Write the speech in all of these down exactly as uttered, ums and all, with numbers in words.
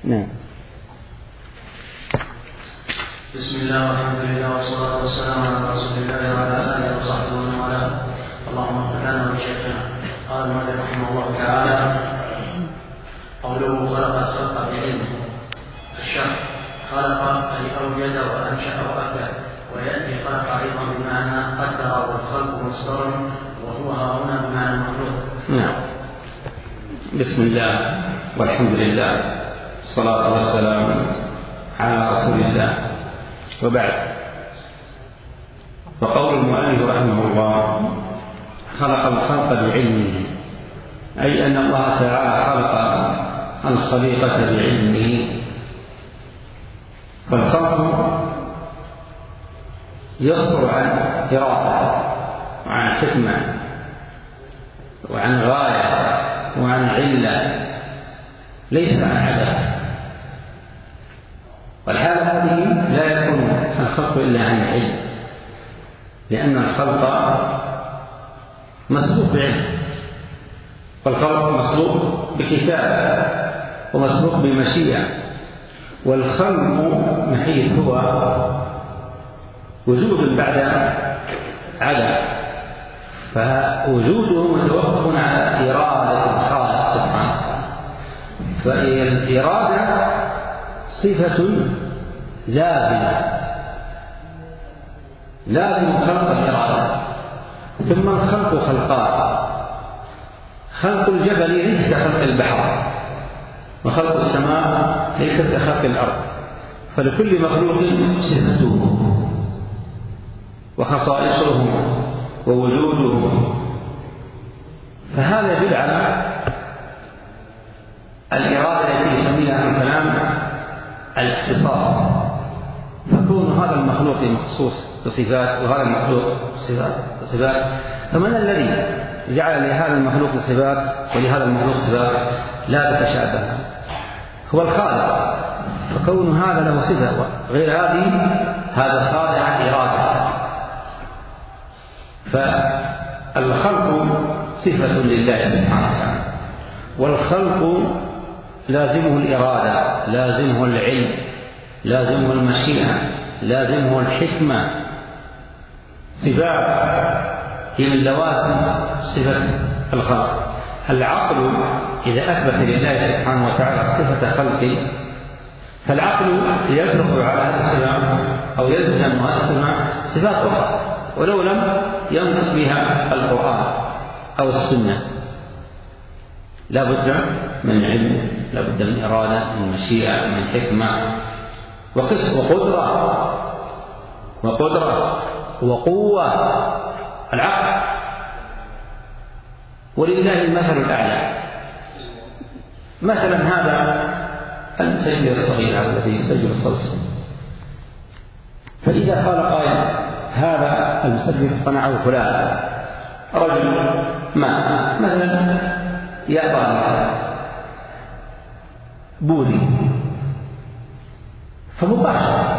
نعم. بسم الله والحمد لله والصلاة والسلام على رسول الله وعلى آله وصحبه ومن والاه. اللهم اغفر لنا ولشيخنا. قال المؤلف رحمه الله تعالى: قوله خلق الخلق بعلمه. الشرح: خلق أي أوجد وأنشأ وأبدع، ويأتي خلق أيضا بمعنى قدر، والخلق مصدر وهو هنا بمعنى المخلوق. نعم. بسم الله والحمد لله والصلاة والسلام على رسول الله، وبعد. فقول المؤلف رحمه الله: خلق الخلق بعلمه، أي أن الله تعالى خلق الخليقة بعلمه. فالخلق يصدر عن إرادة وعن حكمة وعن غاية وعن علة، ليس عن عدم. والحالة هذه لا يكون الخلق إلا عن علم، لأن الخلق مسبوق بعلم، والخلق مسبوق بكتابة ومسبوق بمشيئة. والخلق محيط هو وجود بعد عدم، فوجوده متوقف على إرادة الخالق سبحانه وتعالى. فالإرادة صفة لازمة، لازم خلق الإرادة. ثم الخلق خلقان: خلق الجبل ليس كخلق البحر، وخلق السماء ليس كخلق الأرض. فلكل مخلوق صفته وخصائصه ووجوده. فهذا يدل على الإرادة التي يسميها في الكلام الاختصاص. فكون هذا المخلوق مخصوص بصفات وهذا المخلوق بصفات، فمن الذي جعل لهذا المخلوق صفات ولهذا المخلوق صفات لا تتشابه؟ هو الخالق. فكون هذا له صفة غير هذه، هذا خاضع عن إرادة. فالخلق صفة لله سبحانه وتعالى، والخلق لازمه الإرادة، لازمه العلم، لازمه المشيئة، لازمه الحكمة. صفات هي من لوازم صفة الخلق. العقل إذا أثبت لله سبحانه وتعالى صفة خلق، فالعقل يطلق على هذا الصفة أو يلزم هذا الصفة صفات أخرى، ولو لم ينطق بها القرآن أو السنة. لا بد من علم، لا بد من إرادة، من مشيئة، من حكمة وقص وقدرة وقدرة وقوة. العقل. ولله المثل الأعلى. مثلا هذا المسجل الصغير الذي يسجل الصوت، فإذا قال قائل: هذا المسجل صنعه فلان رجل ما مثلا ياباني بوذي، فمباشرة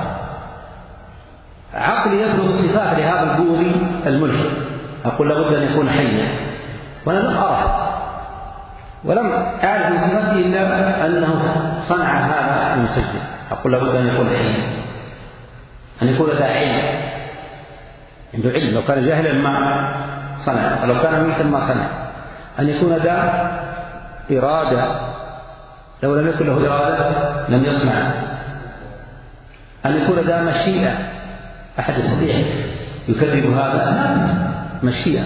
عقلي يطلب صفات لهذا البوذي الملحد. أقول لابد أن يكون حيا، وأنا لم أراه ولم أعرف من صفاته إلا أنه صنع هذا المسجل. أقول لابد أن يكون حيا، أن يكون ذا علم، عنده علم. لو كان جاهلا ما صنع، ولو كان ميتا ما صنع. أن يكون ذا إرادة، لو لم يكن له إرادة لم يصنع. أن يكون ذا مشيئة، أحد يستطيع يكذب هذا؟ لا، مشيئة.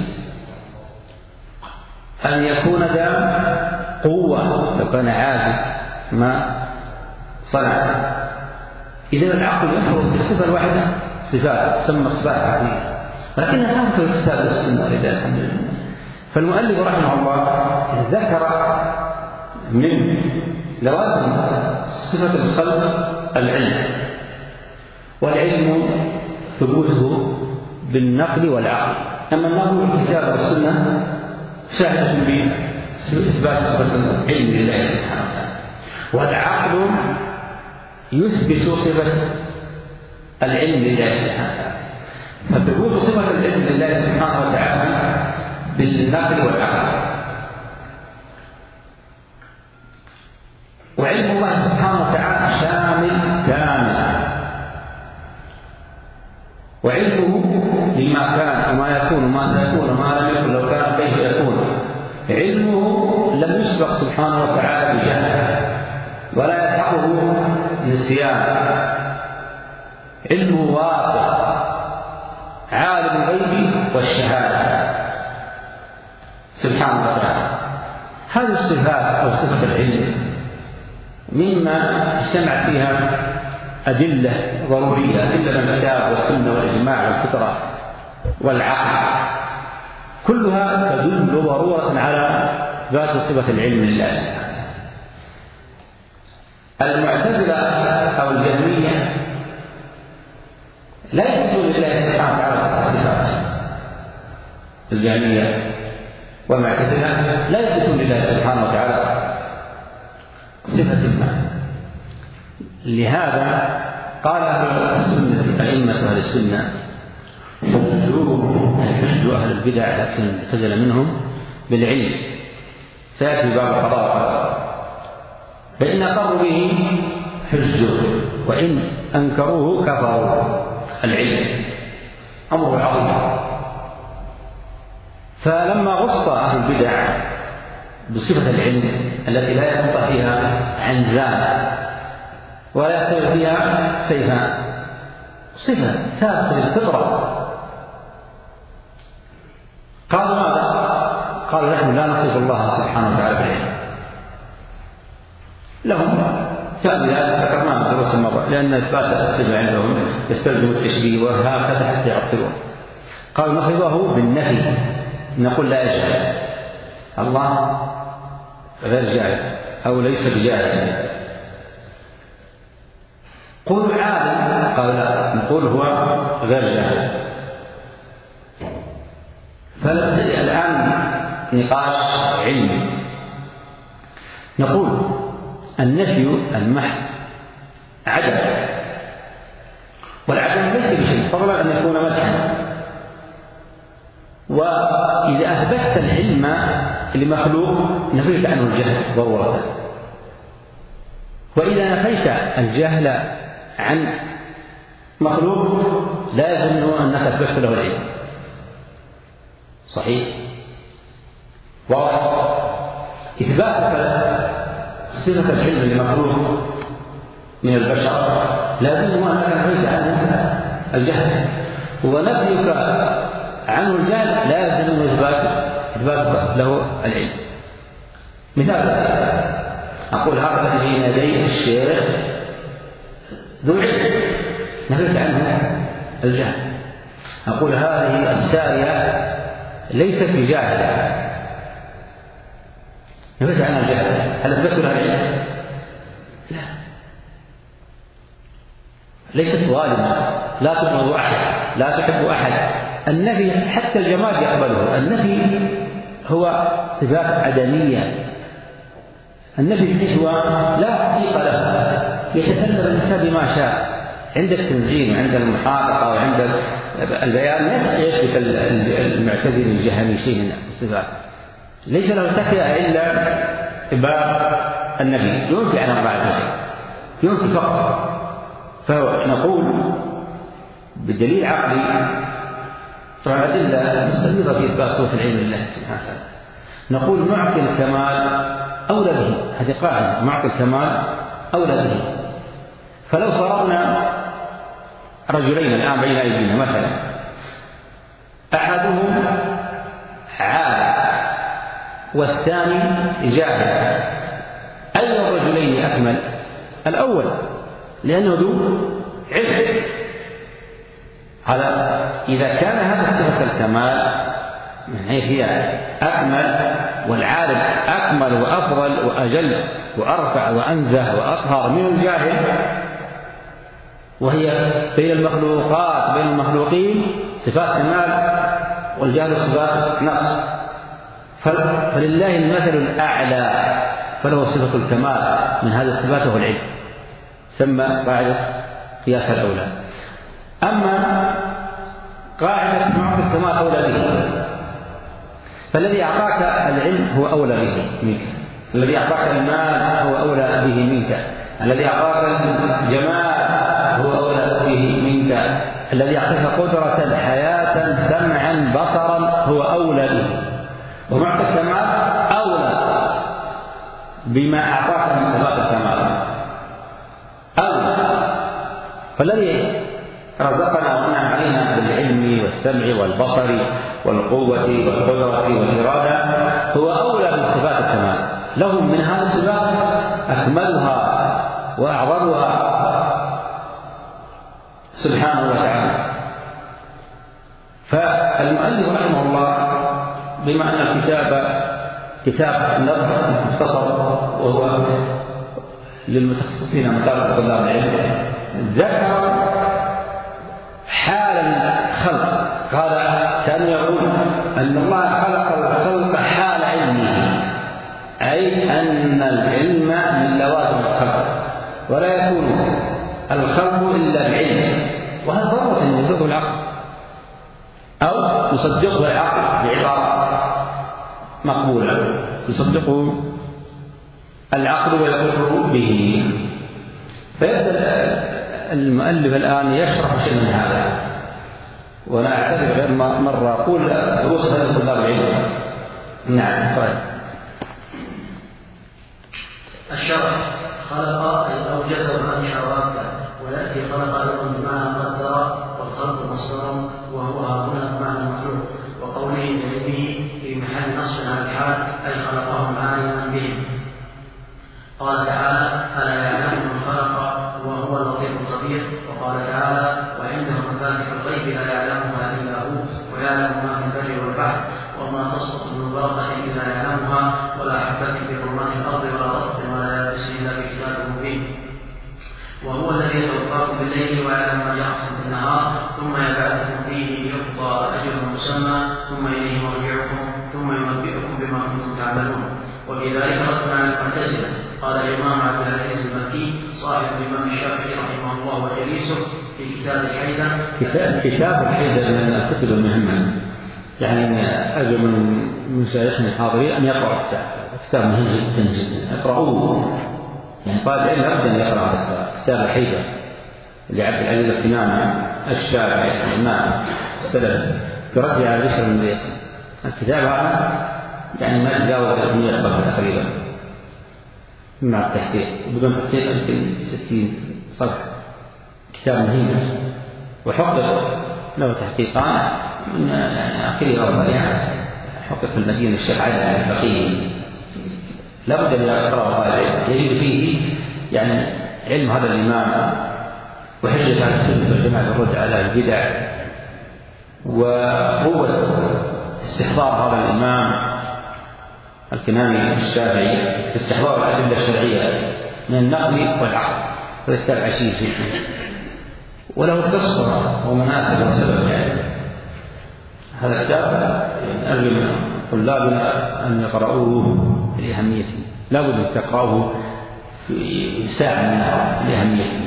أن يكون ذا قوة، لو كان عاجز ما صنع. إذا العقل يفرض بالصفة الواحدة صفات تسمى صفات عقلية، ولكنها ثابتة في الكتاب والسنة ولله الحمد لله. فالمؤلف رحمه الله ذكر من لوازم صفة الخلق العلم، والعلم ثبوته بالنقل والعقل. أما النقل والكتاب والسنة شاهد بإثبات صفة العلم لله سبحانه وتعالى، والعقل يثبت صفة العلم لله سبحانه وتعالى. فثبوت صفة العلم لله سبحانه وتعالى بالنقل والعقل. وعلم الله سبحانه وتعالى البيان، علمه واسع، عالم الغيب والشهادة سبحانه وتعالى. هذه الصفات أو صفة العلم مما اجتمعت فيها أدلة ضرورية، أدلة من الكتاب والسنة والإجماع والفطرة والعقل، كلها تدل ضرورة على إثبات صفة العلم لله سبحانه. المعتزلة أو الجهمية لا يثبتون لله سبحانه وتعالى صفات، الجهمية والمعتزلة لا يثبتون لله سبحانه وتعالى صفة ما. لهذا قال أهل السنة، أئمة أهل السنة حجوهم حجوا أهل البدع المعتزلة منهم بالعلم، سيأتي باب القضاء والقدر، فإن أقروا به حجوا وإن أنكروه كفروا. العلم أمر عظيم، فلما غص أهل البدع بصفة العلم التي لا ينطق فيها عنزان ولا يختلف فيها سيفان، صفة ثابتة للفطرة، قالوا ماذا؟ قالوا نحن لا نصف الله سبحانه وتعالى بالعلم. لهم تأويلات ذكرناها في دروس المرة، لأن إثبات الصفة عندهم يستلزم التشبيه وهكذا حتى يعطلون. قالوا نصفه بالنفي، نقول لا يجهل الله غير جاهل أو ليس بجاهل. قولوا عالم، قالوا لا، نقول هو غير جاهل. فالآن نقاش علمي، نقول النفي المحض عدم، والعدم ليس بشيء فضلا أن يكون مدحا. وإذا أثبتت العلم لمخلوق نفيت عنه الجهل ضرورة، وإذا نفيت الجهل عن مخلوق لا يظن أنك أثبتت له العلم. صحيح؟ وإثباتك صفة العلم لمخلوق من البشر لازم أنك نفيت عنه الجهل، ونفيك عنه الجهل لا يلزم إثبات إثبات له العلم. مثال أقول هذا بين يدي الشيخ ذو علم، نفيت عنه الجهل. أقول هذه السارية ليست بجاهلة، نفيت عنها الجهل، هل أثبت لها العلم؟ لا، ليست ظالمة، لا تبغض أحد، لا تحب أحد. النفي حتى الجماد يقبله، النفي هو صفات عدمية، النفي بحيث لا حقيقة له، يتسلم الإنسان بما شاء. عند التنزيل وعند المحاققة وعند البيان لا يثبت المعتزلي الجهمي شيء من الصفات، ليس له تكفئة إلا باب النبي، ينفي عن الله عز وجل، ينفي فقط. فنقول بدليل عقلي، طبعا أدلة مستمرة في إثبات صفة العلم لله سبحانه وتعالى، نقول معطي الكمال أولى به، هذه قاعدة، معطي الكمال أولى به. فلو فرضنا رجلين الآن بين أيدينا مثلا، أحدهم عالم والثاني جاهل، أي الرجلين أكمل؟ الأول، لأنه ذو علم. هذا إذا كان هذا صفة الكمال من حيث هي أكمل، والعالم أكمل وأفضل وأجل وأرفع وأنزه وأطهر من الجاهل، وهي بين المخلوقات بين المخلوقين صفات كمال، والجاهل صفات نقص، فلله المثل الأعلى، فله صفة الكمال من هذه الصفات وهو العلم، سمى قاعدة قياس الأولى. أما قاعدة معطي الكمال أولى به، فالذي أعطاك العلم هو أولى به منك، الذي أعطاك المال هو أولى به منك، الذي أعطاك الجمال هو أولى به منك، الذي أعطاك قدرة حياة سمعا بصرا هو أولى به. ومعطي الكمال أولى بما أعطاك من صفات الكمال، أولى فالذي رزقنا وأنعم علينا بالعلم والسمع والبصر والقوة والقدرة والإرادة هو أولى بالصفات الكمال، لهم من هذه الصفات أكملها وأعظمها سبحانه وتعالى. فالمؤلف رحمه الله بما أن الكتاب كتاب نظر مختصر وهو للمتخصصين مطالب طلاب العلم، ذكر حال الخلق، قال كان يقول أن الله خلق الخلق حال علمه، أي أن العلم من لوازم الخلق ولا يكون الخلق إلا بعلم، وهذا ضرورة أن يدركه العقل أو يصدقه العقل بعبارة مقبولة يصدقه العقل ويقر به. فيبدأ المؤلف الآن يشرح شيء من هذا، وأنا أعتذر غير مرة أقول دروس هذا طلاب العلم. نعم طيب. الشرع خلق أي أوجد وأنشأ وأبدع، ويأتي خلق أيضا بمعنى قدر، والخلق مصدر وهو هنا بمعنى المخلوق، وقوله بعلمه في محل نصب على الحال أي خلقهم عالما بهم. قال تعالى ألا يعلم من خلق وهو اللطيف الخبير، وقال تعالى وعنده مفاتح الغيب لا يعلمها إلا هو ويعلم ما في البر والبحر وما تسقط من ورقة إلا يعلمها ولا حبة في ظلمات الأرض ولا رطب ولا يابس إلا في كتاب مبين. وهو الذي يتوفاكم بالليل ويعلم ما جرحتم في النهار ثم يبعثكم فيه ليقضى أجل مسمى ثم إليه مرجعكم ثم ينبئكم بما كنتم تعملون. وفي ذلك رد عن المعتزلة. قال الإمام عبد العزيز المكي صاحب الإمام الشافعي رحمه الله وجليسه في كتاب الحيدة. كتاب كتاب الحيدة من الكتب المهمة، يعني أرجو من مشايخنا الحاضرين أن يقرأ الكتاب، كتاب مهم جدا جدا، اقرأوه. يعني طالب العلم لابد أن يقرأ هذا الكتاب، كتاب الحيدة لعبد العزيز الإمام الشافعي الإمام السلف برد على بشر بن ياسين. الكتاب هذا يعني ما تجاوز ثلاثمائة صفحة تقريبا مع التحقيق، بدون تحقيق يمكن ستين صفحة. كتاب مهم وحقق له تحقيقان من يعني آخره وأولها، حقق في المدينة الشيخ علي الفقيه، لا بد من يقرأه طالب يجد فيه يعني علم هذا الإمام وحجة على السنة والجماعة الرد على البدع وقوة استحضار هذا الإمام الكناني الشافعي في استحضار الأدلة الشرعية من النقل والعقل. هذا كتاب عشير جدا وله قصة ومناسب وسبب. يعني هذا الكتاب يعني أرجو من طلابنا أن يقرأوه لأهميته، لا بد أن تقرأوه في ساعة من لأهميته.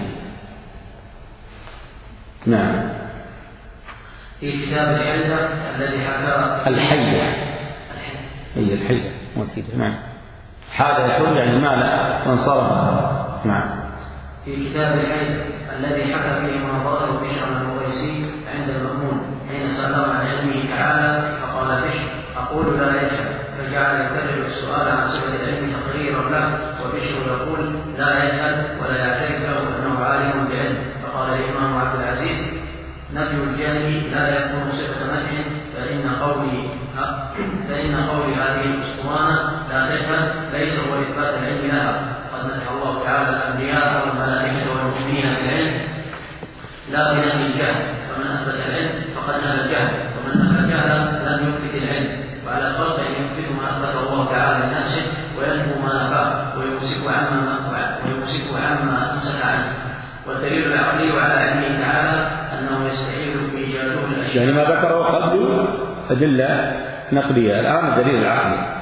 نعم. في كتاب الحيدة الذي حكى الحيدة هي الحيدة مفيدة. نعم. هذا يقول يعني مال وانصرف. نعم. في كتاب الحيدة الذي حكى فيه مناظرة بشر المغيثي عند المأمون حين سأله عن علمه تعالى فقال بشر أقول لا يجهل، فجعل يكرر السؤال عن صفة العلم تقريرا له، وبشر يقول لا يجهل ولا يعترف له أنه عالم بعلم. فقال الإمام عبد العزيز نفي الجهل لا يكون صفة مدح، فإن قولي فإن قولي هذه الأسطوانة لا تجهل ليس هو إثبات العلم لها. قد مدح الله تعالى الأنبياء والملائكة والمؤمنين بالعلم لا بنفي الجهل، فمن أثبت العلم فقد نفى الجهل، ومن نفى الجهل لم يثبت العلم. وعلى الفرق أن يثبت ما أثبت الله تعالى لنفسه وينفو ما نفاه ويمسك عما ويمسك عما أمسك عنه. والدليل العقلي على علمه تعالى أنه يستحيل إيجاده الأشياء. يعني ما ذكره قبل أدلة نقلية، الآن الدليل العقلي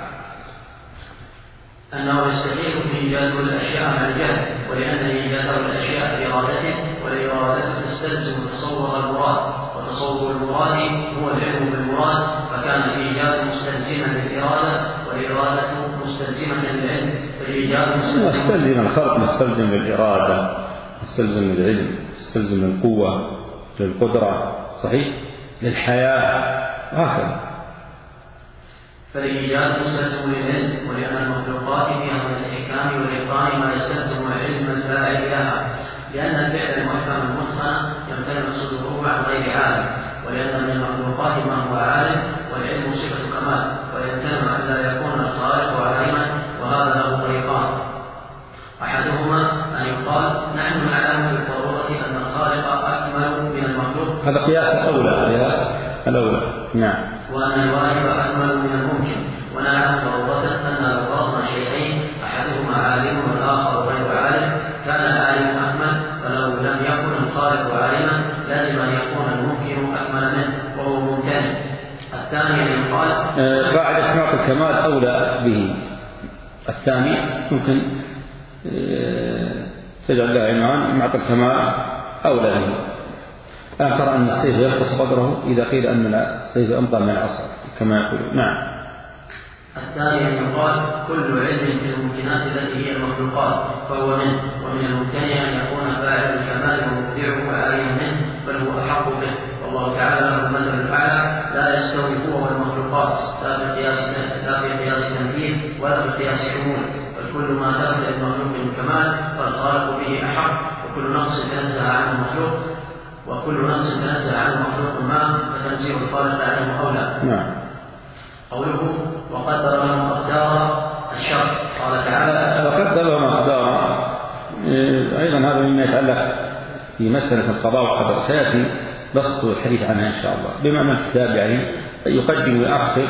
أنه يستحيل إيجاده الأشياء مع الجهل، ولأن إيجاده الأشياء بإرادته، والإرادة تستلزم تصور المراد، وتصور المراد هو العلم بالمراد، فكان الإيجاد مستلزما للإرادة والإرادة مستلزمة للعلم، فالإيجاد مستلزم الخلق مستلزم للإرادة، مستلزم للعلم، مستلزم للقوة للقدرة، صحيح، للحياة هكذا. فالإيجاد مستلزم للعلم، ولأن المخلوقات فيها من الإحكام والإتقان ما يستلزم علم الفاعل لها، لأن الفعل المحكم المتقن يمتنع صدوره عن غير عالم، ولأن من المخلوقات ما هو عالم، والعلم صفة كمال، ويمتنع أن لا يكون الخالق عالما، وهذا له طريقان: أحدهما أن يقال نحن نعلم بالضرورة أن الخالق أكمل من المخلوق، هذا قياس أولى، قياس الأولى، نعم. وأن الواجب أكمل من الممكن، ونعلم ضرورة أن لو فرضنا شيئين أحدهما عالم والآخر غير عالم كان العالم أكمل، ولو لم يكن الخالق عالما لازم أن يكون الممكن أكمل منه وهو ممتنع. الثاني أن يقال قاعدة معطى الكمال أولى به. الثاني ممكن تجعل له عنوان معطى الكمال أولى به. لا ترى أن السيف يرقص قدره إذا قيل أن السيف أمضى من العصر كما يقول. نعم. الثاني أن يقال كل علم في الممكنات التي هي المخلوقات فهو منه، ومن الممتنع أن يكون فاعل الكمال ومبدعه عالما منه، بل هو أحق به، والله تعالى له المثل الأعلى لا يستوي هو والمخلوقات لا بقياس لا بقياس تمثيل ولا بقياس شمول، بل كل ما ثبت المخلوق من كمال فالخالق به أحق، وكل نقص تنزه عنه المخلوق وكل نقص تنزه عنه مخلوق ما فتنزيه الخالق عنه أولى. نعم. قوله وقدر لهم أقدار الشر، قال تعالى وقدر لهم أقدار، أيضا هذا مما يتعلق في مسألة القضاء والقدر، سيأتي بسط الحديث عنها إن شاء الله، بما أن الكتاب يعني يقدم ويؤخر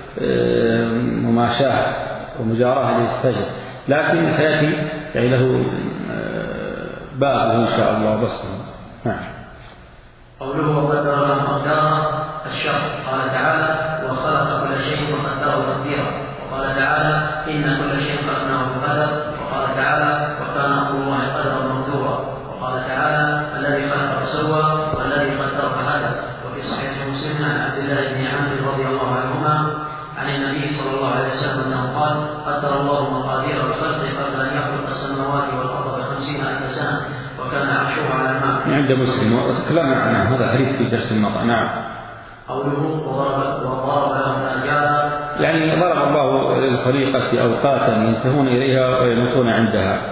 مماشاة ومجاراة للسجد، لكن سيأتي يعني له بابه إن شاء الله بسطه. نعم. قوله وقدر لهم أقدار الشر، قال تعالى وخلق كل شيء وقدره تقديرا، وقال تعالى إن كل شيء خلقناه بقدر، وقال تعالى وكان أمر الله قدرا مقدورا، وقال تعالى الذي خلق فسوى والذي قدر فهدى. وفي صحيح مسلم عن عبد الله بن عمرو رضي الله عنهما عن النبي صلى الله عليه وسلم أنه قال قدر الله مقادير الخلق قبل أن يخلق السماوات والأرض بخمسين ألف سنة وكان عرشه على الماء. عند مسلم وتكلمنا عنه هذا حديث في درس الماضي. نعم. قوله وضرب وضرب لهم آجالا، يعني ضرب الله للخليقة أوقاتا ينتهون إليها ويموتون عندها،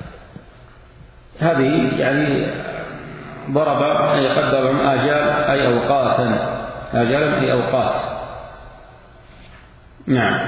هذه يعني ضرب أي قدر لهم آجال أي أوقاتا، آجالا أي أوقات. نعم.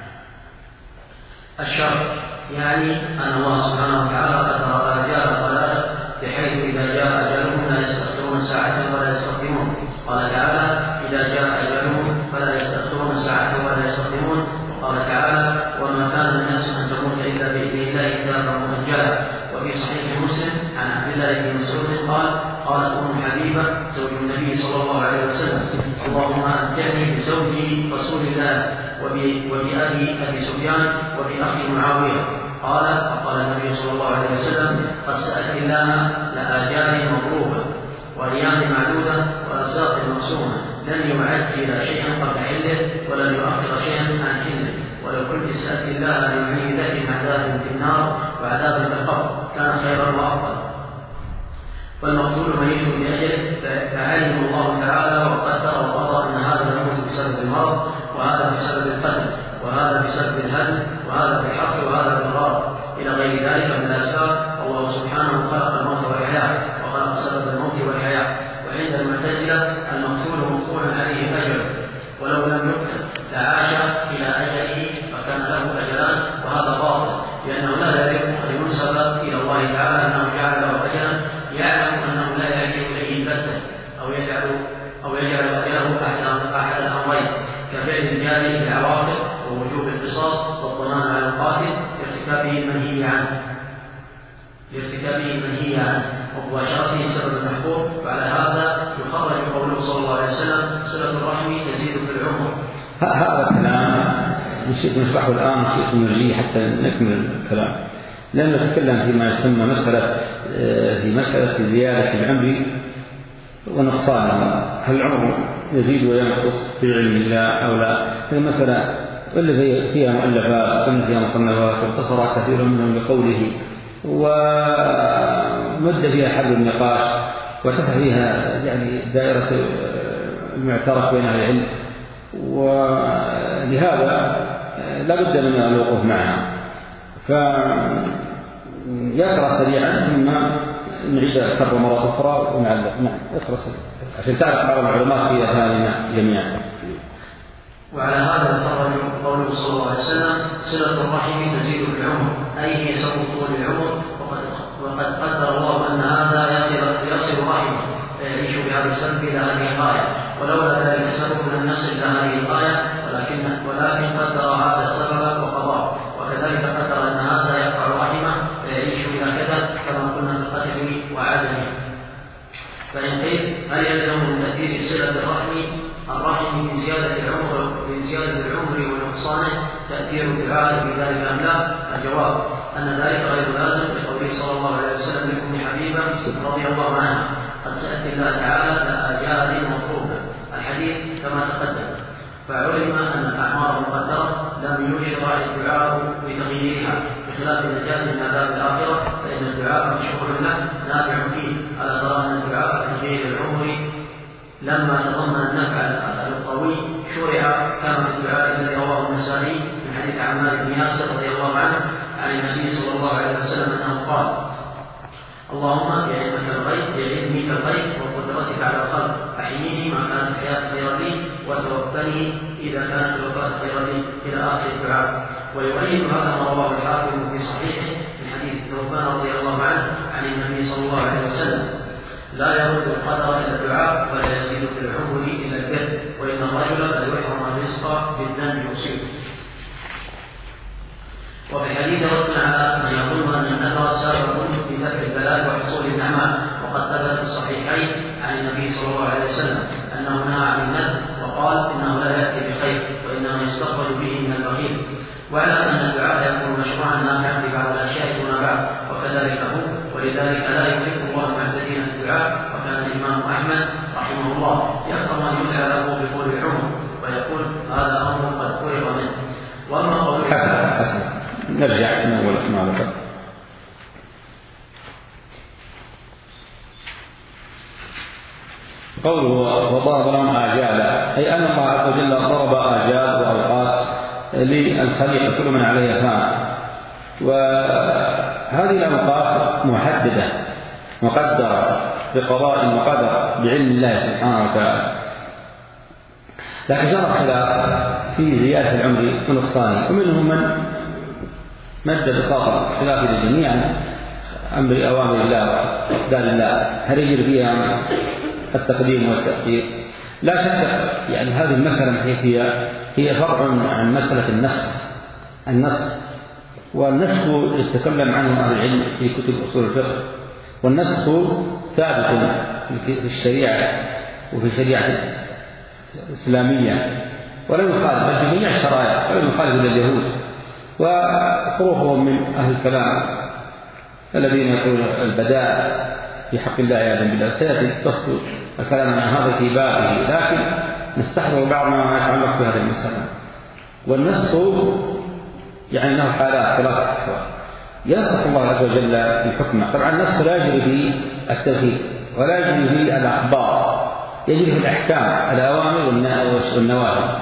الشر يعني أن الله سبحانه وتعالى قدر آجال الخلائق بحيث إذا جاء أجلهم لا يستخدمون ساعة ولا يستقدمون. قال تعالى إذا جاء أجلهم فلا يستخدمون ساعة ولا يستقدمون. وقال تعالى وما كان الناس أن تموت إلا بإذن الله كتابا مؤجلا. وفي صحيح مسلم عن عبد الله بن مسعود قال قالت أم حبيبة زوج النبي صلى الله عليه وسلم اللهم أمتعني بزوجي رسول الله وبأبي أبي سفيان وبأخي معاوية. قال فقال النبي صلى الله عليه وسلم قد سألت الله لآجال مضروبة وأيام معدودة وأرزاق مقسومة لن يعجل شيئا قبل حله ولن يؤخر شيئا عن حله. ولو كنت سألت الله ليعيذك من عذاب في النار وعذاب في القبر كان خيرا وأفضل. والمقتول ميت بأجل فعلم الله تعالى وقدر وقضى أن هذا يموت بسبب المرض وهذا بسبب القتل وهذا بسبب الهدم وهذا بالحق وهذا بالغرض إلى غير ذلك من الأسباب. الله سبحانه خلق الموت والحياة وخلق سبب الموت والحياة. وعند المعتزلة المقتول مقتول عليه أجل ولو لم يقتل لعاش إلى أجله فكان له أجلان وهذا باطل لأنه لا يليق أن ينسب إلى الله تعالى أنه جعل له أجلا يعلم أنه لا يليق إليه البتة أو يجعل أو يجعل أجله أحد الأمرين كفعل الجاري بالعواقب ووجوب القصاص والضمان على القاتل لارتكابه المنهي عنه لارتكابه المنهي عنه ومباشرته السبب المحبوب. وعلى هذا يخرج قوله صلى الله عليه وسلم صلة الرحم تزيد في العمر. هذا الكلام نشرحه الآن في نرجيه حتى نكمل الكلام، لأنه نتكلم فيما يسمى مسألة في مسألة زيادة العمر ونقصانه، هل العمر يزيد وينقص في علم الله أو لا؟ هذه مسألة اللي فيها مؤلفات وسمى فيها مصنفات واختصر كثير منهم بقوله ومد فيها حل النقاش وتسع فيها يعني دائرة المعترف بين أهل العلم، ولهذا لا بد من الوقوف معها. فيقرأ سريعا ثم نعيد الكرة مرة أخرى ونعلق. نعم اخلص عشان تعرف بعض العلماء في أثناء جميعا. وعلى هذا الفرج قوله صلى الله عليه وسلم صلة الرحم تزيد في العمر، أي هي سبب طول العمر، وقد قدر الله أن هذا يصل يصل رحمه فيعيش بهذا السبب إلى هذه الغاية، ولولا ذلك السبب لم يصل إلى هذه الغاية، ولكن ولكن قدر هذا السبب وقضاه، وكذلك قدر أن هذا يقطع رحمه فيعيش إلى كذا كما قلنا في القتل وعدمه. فإن قيل هل يلزم من تأثير صلة الرحم الرحم من زيادة العمر من زيادة العمر ونقصانه تأثير الدعاء في ذلك أم لا؟ الجواب أن ذلك غير لازم لقوله صلى الله عليه وسلم لأم حبيبة رضي الله عنها قد سألت الله تعالى لأجال مطلوبة الحديث كما تقدم. فعلم أن الأعمار المقدرة لم يشرع الدعاء بتغييرها بخلاف النجاة من عذاب الآخرة، فإن الدعاء مشروع له نافع فيه، على ترى أن الدعاء بتغيير العمر لما تضمن النفع القوي شرع كما في الدعاء الذي رواه النسائي من حديث عمار بن ياسر رضي الله عنه عن النبي صلى الله عليه وسلم أنه قال: اللهم بعلمك الغيب بعلمك الغيب وقدرتك على الخلق أحييني ما كانت الحياة خيرا لي وتوفني إذا كانت الوفاة خيرا لي إلى آخر الدعاء. ويؤيد هذا ما رواه الحاكم في صحيحه من حديث ثوبان رضي الله عنه عن النبي صلى الله عليه وسلم: لا يرد القدر إلى الدعاء ولا يزيد في العمر إلى الجد، وإن الرجل لا يحرم الرزق بالذنب يصيبه. وفي الحديث رد على من يظن أن النذر سابق في دفع البلاء وحصول النعماء، وقد ثبت في الصحيحين عن النبي صلى الله عليه وسلم أنه نهى عن النذر وقال إنه لا يأتي بخير وإنما يستقبل به من البخيل. واعلم أن الدعاء يكون مشروعا نافعا في بعض الأشياء دون بعض، وكذلك هو، ولذلك لا يحب الله المعتدين في الدعاء. وكان الإمام أحمد رحمه الله يكره أن يدعى له بطول العمر ويقول هذا أمر قد فرغ منه. وأما قول حسن حسن نرجع من أول ما ذكر. قوله وضرب لهم آجالا، أي أن الله عز وجل ضرب آجال وأوقات للخليقة كل من عليها فان، وهذه الأوقات محددة مقدرة بقضاء وقدر بعلم الله سبحانه وتعالى. لكن جرى خلاف في زيادة العمر ونقصانه، ومنهم من مد بساط خلاف جميعا أمر أوامر الله وأقدار الله هل يجري فيها التقديم والتأخير. لا شك يعني هذه المسألة هي هي فرع عن مسألة النسخ. النسخ والنسخ يتكلم عنه أهل العلم في كتب أصول الفقه، والنسخ ثابت في الشريعة وفي الشريعة الإسلامية ولم يخالف بل في جميع الشرائع ولم يخالف إلا اليهود وخروجهم من أهل الكلام الذين يقولون البداء في حق الله عياذا بالله. سيأتي تصل الكلام عن هذا في بابه، لكن نستحضر بعض ما يتعلق بهذه المسألة. والنسخ يعني له حالات ثلاثة أحوال. ينسخ الله عز وجل الحكمة، طبعا النسخ لا يجري به التوحيد ولا يجري به الأخبار، يجري به الأحكام الأوامر والنواهي.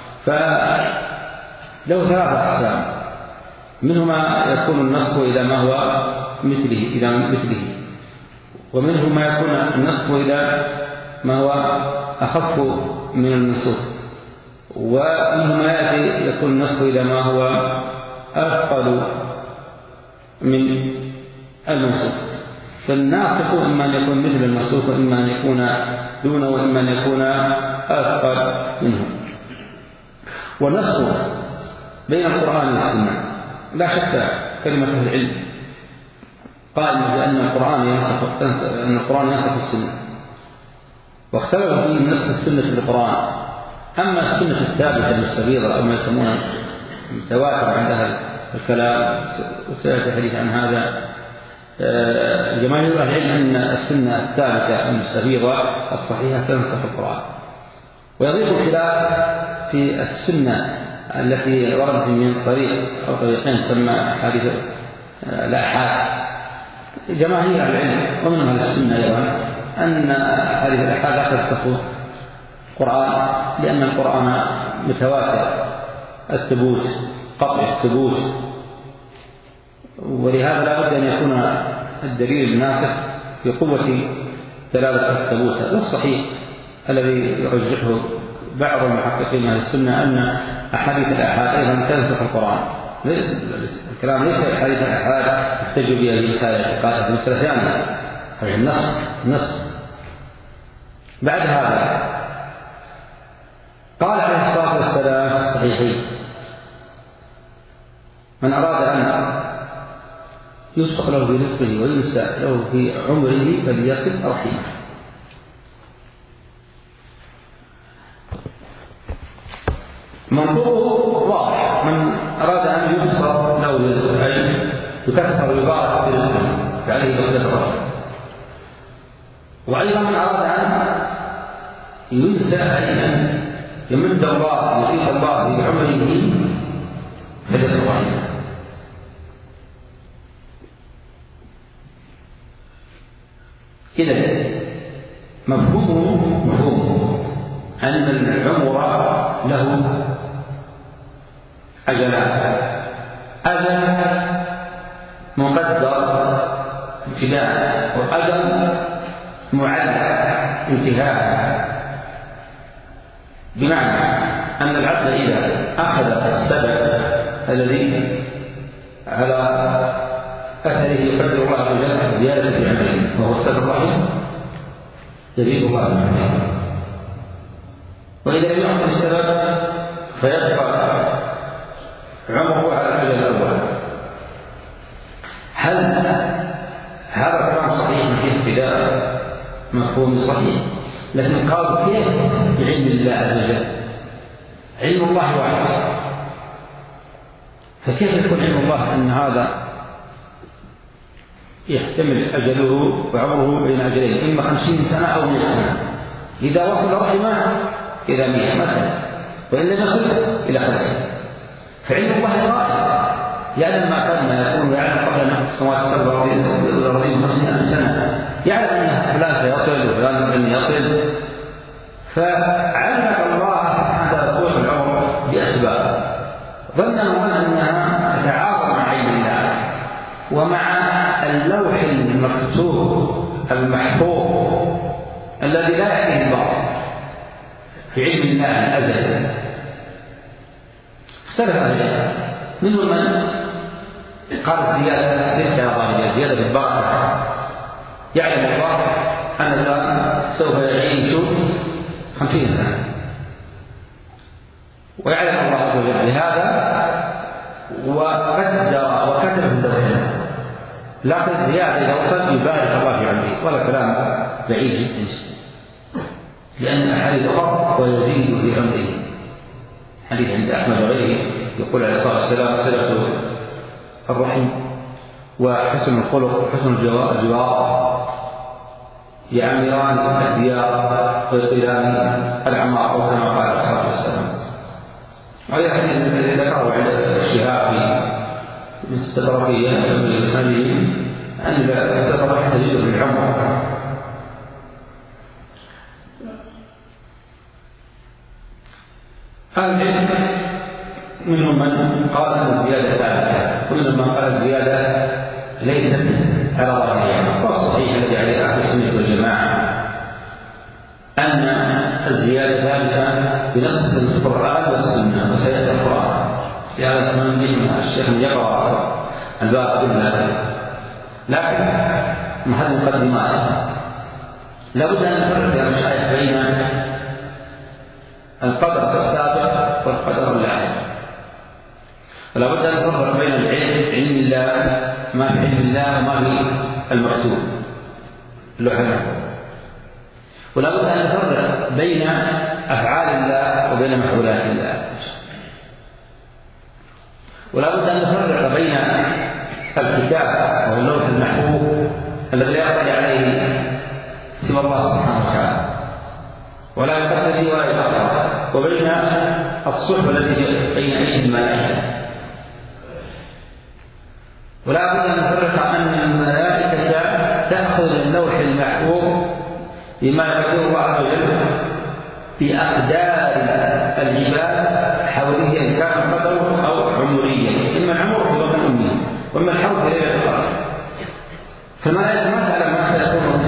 فله ثلاثة أقسام، منه ما يكون النسخ إلى ما هو مثله إلى مثله، ومنه ما يكون النسخ إلى ما هو أخف من المنسوخ، ومنه ما يأتي يكون النسخ إلى ما هو أثقل من المنسوخ. فالناسخ إما أن يكون مثل المنسوخ وإما أن يكون دونه وإما أن يكون أثقل منه. والنسخ بين القرآن والسنة لا شك كلمة أهل العلم قائمة بأن القرآن ينسخ أن القرآن ينسخ السنة، واختلفوا في نسخ السنة في القرآن. أما السنة الثابتة المستفيضة أو ما يسمونها متواتر عند أهل الكلام وسيأتي الحديث عن هذا، جماهير أهل العلم أن السنة الثابتة المستفيضة الصحيحة تنسخ القرآن. ويضيق الخلاف في السنة التي وردت من طريق أو طريقين تسمى حديث الآحاد. جماهير العلم ومنهم أهل السنة أيضا أن هذه الآحاد لا تنسخ القرآن، لأن القرآن متواتر الثبوت قطع الثبوت، ولهذا لا بد أن يكون الدليل الناسخ في قوة دلالة الثبوت. والصحيح الذي يرجحه بعض المحققين من السنة أن أحاديث الآحاد أيضا تنسخ القرآن. الكلام ليس أحاديث الآحاد يحتج بها في مسائل الاعتقاد، في مسألة ثانية، هذا النص النص. بعد هذا قال عليه الصلاة والسلام في الصحيحين: من أراد أن يبسط له في رزقه وينسى له في عمره فليصل رحمه. منظوره واضح: من أراد أن يبسط له في رزقه أي يكثر ويبارك في رزقه فعليه بصلة الرحم. وأيضا من أراد أن ينسى أي أن يمد الله يزيد الله في عمره فليصل رحمه. إذا مفهومه مفهوم أن العمر له أجلان: أجل مقدر ابتداء، وأجل معلق انتهاء. بمعنى أن العبد إذا أخذ السبب الذي على أثره يقدر الله عز وجل زيادة في عمره وهو السبب الرحيم يزيد الله في عمره، وإذا لم يعطي السبب فيبقى عمره على الأجل الأول. هل هذا الكلام صحيح من فيه ابتداء؟ مفهوم صحيح، لكن قالوا كيف بعلم الله عز وجل؟ علم الله واحد، فكيف يكون علم الله أن هذا يحتمل أجله وعمره بين أجلين، إما خمسين سنة أو مئة سنة؟ إذا وصل رحمه إلى مئة مثلا، وإن لم يصل إلى خمسين، فعلم الله غائب، يعلم ما كان ما يكون، ويعلم قبل أن يخلق السماوات السبع والأرضين خمسين ألف سنة، يعلم أن فلان سيصل وفلان لن يصل. فعلم الله سبحانه طول العمر بأسباب ظنوا أنها تتعارض مع علم الله ومع اللوح المكتوب المحفوظ الذي لا يأتيه الباطل في علم الله الأزلي. اختلف أهل العلم، منهم من قال الزيادة ليس ظاهرة، زيادة بالبركة، يعلم الله أن الله سوف يعيش خمسين سنة، ويعلم الله عز وجل بهذا وقدر وكتب في اللوح، لكن الزيادة إذا وصل يبارك الله في عمره، ولا كلام بعيد جدا، لأن الحديث أخر ويزيد في عمره. حديث عند أحمد وغيره يقول عليه الصلاة والسلام: صلة الرحم وحسن الخلق وحسن الجوار يعمران الديار ويطيلان الأعمار، أو كما قال عليه الصلاة والسلام. وهذا الحديث ذكره عند الشهاب في الاستدراكية من المسانيد أن الاستدراك تزيد بالعمر. أهل العلم منهم من قال أن الزيادة ثابتة، ومنهم من قال الزيادة ليست على ظاهرها. والصحيح الذي عليه أهل السنة والجماعة أن الزيادة ثابتة بنص القرآن والسنة، وسيأتي القرآن في هذا الثمن بهما الشيخ يقرأ الباب بالله. لكن محل المقدمات لابد أن نفرق يا مشايخ بين القدر السابق والقدر اللاحق، ولا بد أن نفرق بين العلم علم الله ما في علم الله وما في المكتوب اللوح المحفوظ، ولا بد أن نفرق بين أفعال الله وبين مفعولات الله، ولا بد أن نفرق بين الكتاب وهو اللوح المحفوظ الذي لا يطلع عليه سوى الله سبحانه وتعالى ولا يقتدي ولا يقتدي، وبين الصحبة التي بين أيدي الملائكة. ولا بد أن نفرق أن الملائكة تأخذ اللوح المحفوظ بما يقدر الله عز وجل في أقدار العباد حوليا، إن كان قدره أو عمريا، إما العمر في بطن أمه وإما الحول في ليلة القدر. فالملائكة ما تعلم ما سيكون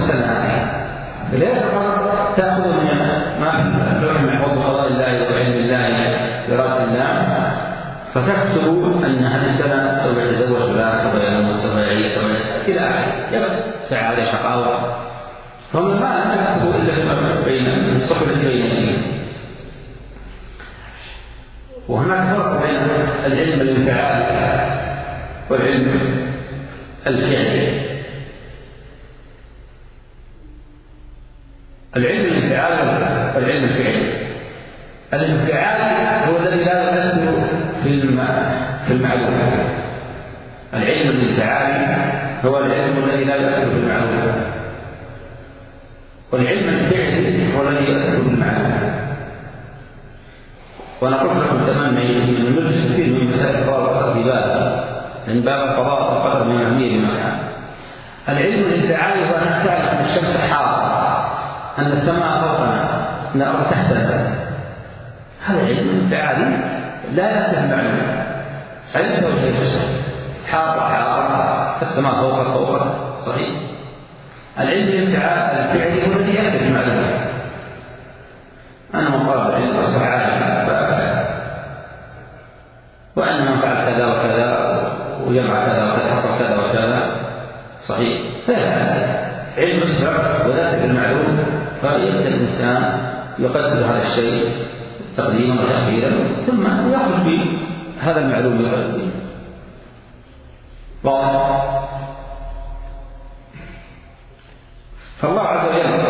ليس فقط تأخذ من ما في اللوح المحفوظ بقضاء الله وعلم الله برأس الله فتكتب أن هذه السنة سوف يتزوج فلان، سوف يموت، سوف يعيش، سوف يسأل إلى آخره، يبس ساعة عليه شقاوة. فمن ما تكتب إلا بين الصحبة بين يديه. وهناك فرق بين العلم الانفعالي والعلم الفعلي. العلم الانفعالي والعلم الفعلي. الانفعالي هو الذي لا يؤثر في في المعلومة. العلم الانفعالي هو العلم الذي لا يؤثر في المعلومة، والعلم الفعلي هو الذي يؤثر في المعلومة. وأنا قلت لكم تماما من ندرس كثير من مسائل القضاء في باب من باب القضاء والقدر من أهمية بمكان. العلم الانفعالي هو أن تعرف أن الشمس حارة، أن السماء فوقنا، أن الأرض تحتنا. هذا علم انفعالي لا يأتي المعلومة. علم توجيه الشمس حارة حارة، السماء فوقك فوقك، صحيح. العلم الفعلي هو الذي يأتي المعلومة. أنا مقابل علم أصبح عالم وأن من فعل كذا وكذا وجمع كذا وكذا حصل كذا وكذا، صحيح. هذا علم الشرع وذلك المعلوم، فيبدأ الإنسان يقدر هذا الشيء تقديما وتأخيرا ثم يخرج بهذا المعلوم يقدر به. واضح؟ فالله عز وجل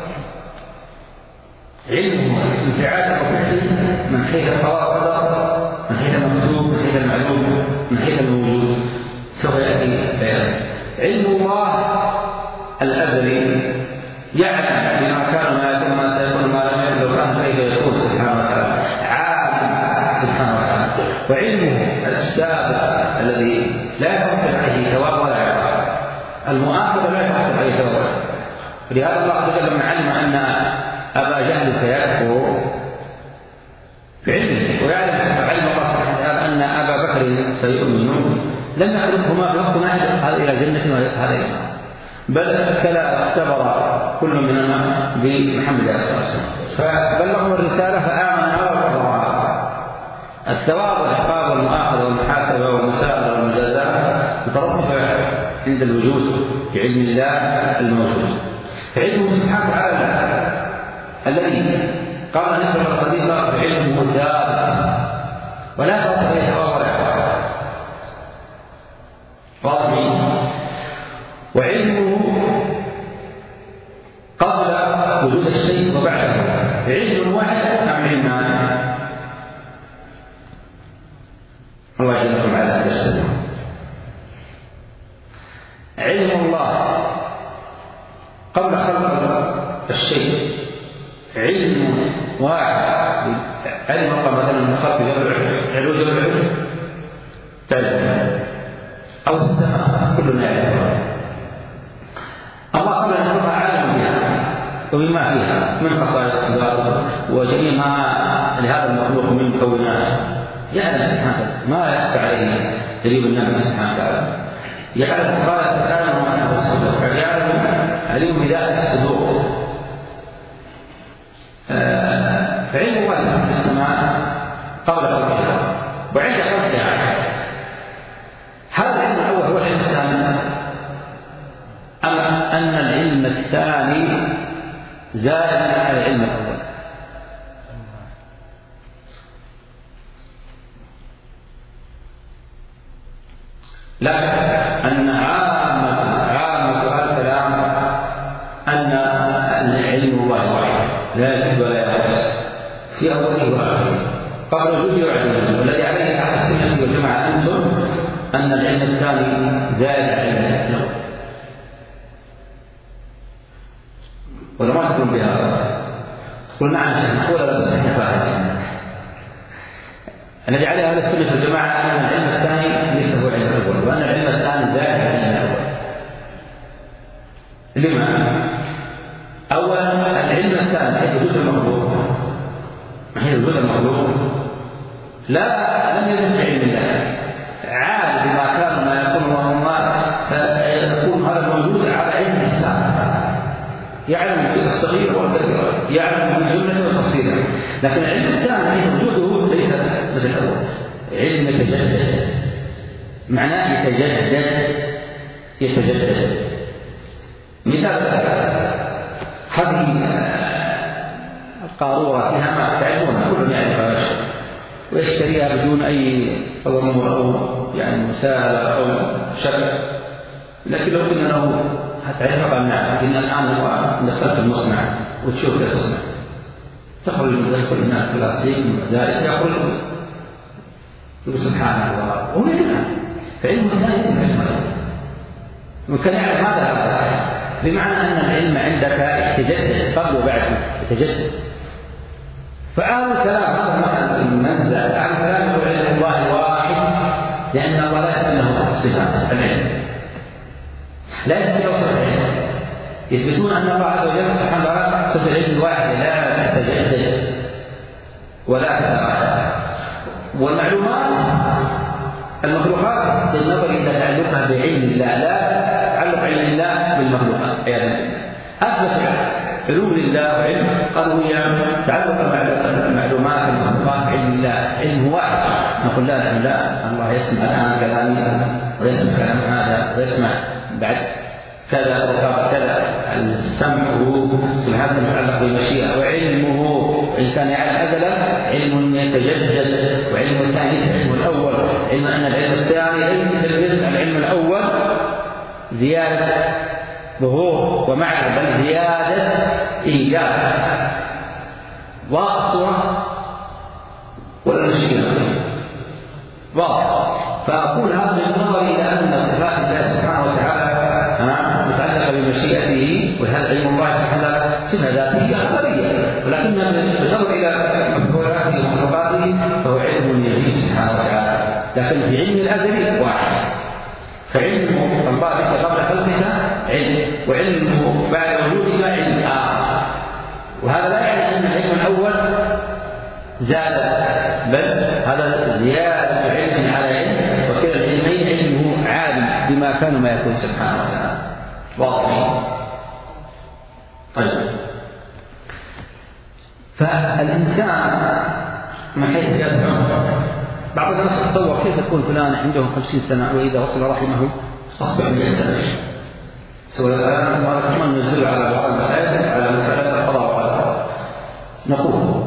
علمه انفعال وفعله من حيث القضاء، من حيث المكتوب، من حيث المعلوم، من حيث الموجود، سوف يأتي بيان. علم الله الأزلي يعلم بما كان وما يكون وما سيكون وما لم يكن لو كان كيف يكون سبحانه وتعالى، عالم سبحانه وتعالى. وعلمه السابق الذي لا يترتب عليه ثواب ولا عقاب، المؤاخذ لا يترتب عليه ثواب. ولهذا الله عز وجل لما علم أن أبا جهل سيكفر بعلمه ويعلم علم الله سبحانه وتعالى أن أبا بكر سيؤمن، لم يعرفهما بوقت ما هذا إلى جنة وهذا إلى نار، بل ابتلى اختبر كل منهما بمحمد عليه الصلاة والسلام فبلغوا الرسالة فآمن وكفر. الثواب والعقاب والمؤاخذة والمحاسبة والمساءلة والمجازاة مترتبة عند الوجود بعلم الله الموجود. علمه سبحانه وتعالى الذي قال نحن القديم علمه ثابت ولا تصل يتغير ولا يتغير، واضح. وعلمه قبل وجود الشيء وبعده، علم واحد أم علمان؟ الله يجزاكم على هذا الشيء. علم الله قبل خلق الشيء علم واحد. علم الله مثلا من خلق جبل أحد، علو جبل أحد تعلم أو السماء كلنا يعلم. الله قبل أن يخلقها عالم بها وبما فيها من خصائص الصفات وجميع ما لهذا المخلوق من مكونات، يعلم سبحانه ما يخفى عليه دليل النبي سبحانه وتعالى. يعلم قال تعالى وما أنه الصدور، يعلم عليم بذات الصدور. فعلم الله في السماء قبل خلقها وعند خلقها. هذا العلم الأول هو العلم الثاني، أما أن العلم الثاني زائد على العلم الأول. لا أن عامة عامة هذا الكلام أن العلم الله واحد لا يزيد ولا ينقص في أوله وآخره قبل وجوده وعلمه. والذي عليه أهل السنة والجماعة أنتم أن العلم الثاني زائد على العلم الأول. ولا ما تكون بهذا قلنا عن شيء نقول لا بس احنا فاهم. الذي عليه أهل السنة والجماعة أن العلم الثاني ليس هو العلم الأول، وأن العلم الثاني زائد على العلم الأول. لما؟ أولا العلم الثاني حيث وجود المخلوق، حيث وجود المخلوق لا لم يزد علم الله، عالم بما كان ما يكون وما سيكون هذا الموجود على علم الإسلام، يعلم الصغير والكبير، يعلم بالجملة والتفصيل. لكن العلم الثاني وجوده ليس مثل الأول، علم يتجدد، معناه يتجدد يتجدد. مثال هذه القارورة فيها ما تعلمونها كلهم يعرفها ويشتريها بدون أي تضمن أو يعني مساءلة أو شك، لكن لو قلنا له هتعرفها قال نعم، لكن الآن هو دخلت المصنع وتشوف كيف تصنع، تخرج من ذلك الإناء البلاستيك من ذلك يخرج يقول سبحان الله وهو يعلم. فعلم لا يجب علم وكان يعلم هذا، بمعنى أن العلم عندك يتجدد قبل وبعد يتجدد. فآل الكلام هذا المنزل، آل الكلام هو علم الله واحد، لأن الله لا يثبت له صفات العلم، لا يثبت له صفة العلم، يثبتون أن الله عز وجل سبحانه وتعالى صفة العلم الواحد لا تتجدد ولا تتغير. والمعلومات المخلوقات بالنظر إلى تعلقها بعلم الله، لا تعلق علم الله بالمخلوقات عياذا بالله. أثبت علوم الله وعلم قالوا يا تعلق المعلومات المخلوقات بعلم الله علم واحد، نقول لا لا، الله يسمع الآن كلامي ويسمع كلام هذا ويسمع بعد كذا وكذا كذا. السمع سبحانه متعلق بالمشيئة، وعلمه إن كان يعلم أزلا علم يتجدد، وعلم الثاني ليس علم الأول، علم أن العلم الثاني ليس العلم الأول زيادة ظهور ومعرفة، بل زيادة إيجاد واقصة ولا مشكلة واضح. فأقول هذا بالنظر إلى أن صفات الله سبحانه وتعالى متعلقة بمشيئته، وهذا علم الله سبحانه وتعالى صفة ذاتية خبرية، ولكن بالنظر إلى مخلوقاته ومخلوقاته فهو علم يزيد سبحانه وتعالى. لكن في علم الأزلي واحد، فعلمه الله بك قبل خلقك علم، وعلمه بعد وجودك علم آخر. وهذا لا يعني أن العلم الأول زاد، بل هذا زيادة علم على علم، وكلا العلمين علمه عالم بما كان ما يكون سبحانه وتعالى. واضح؟ طيب، فالإنسان من حيث زيادة عمره، بعض الناس يتصور كيف يكون فلان عنده خمسين سنة وإذا وصل رحمه أصبح مئة سنة. سواء الآن ما كمان نزل على بعض المسائل على مسألة القضاء والقدر، نقول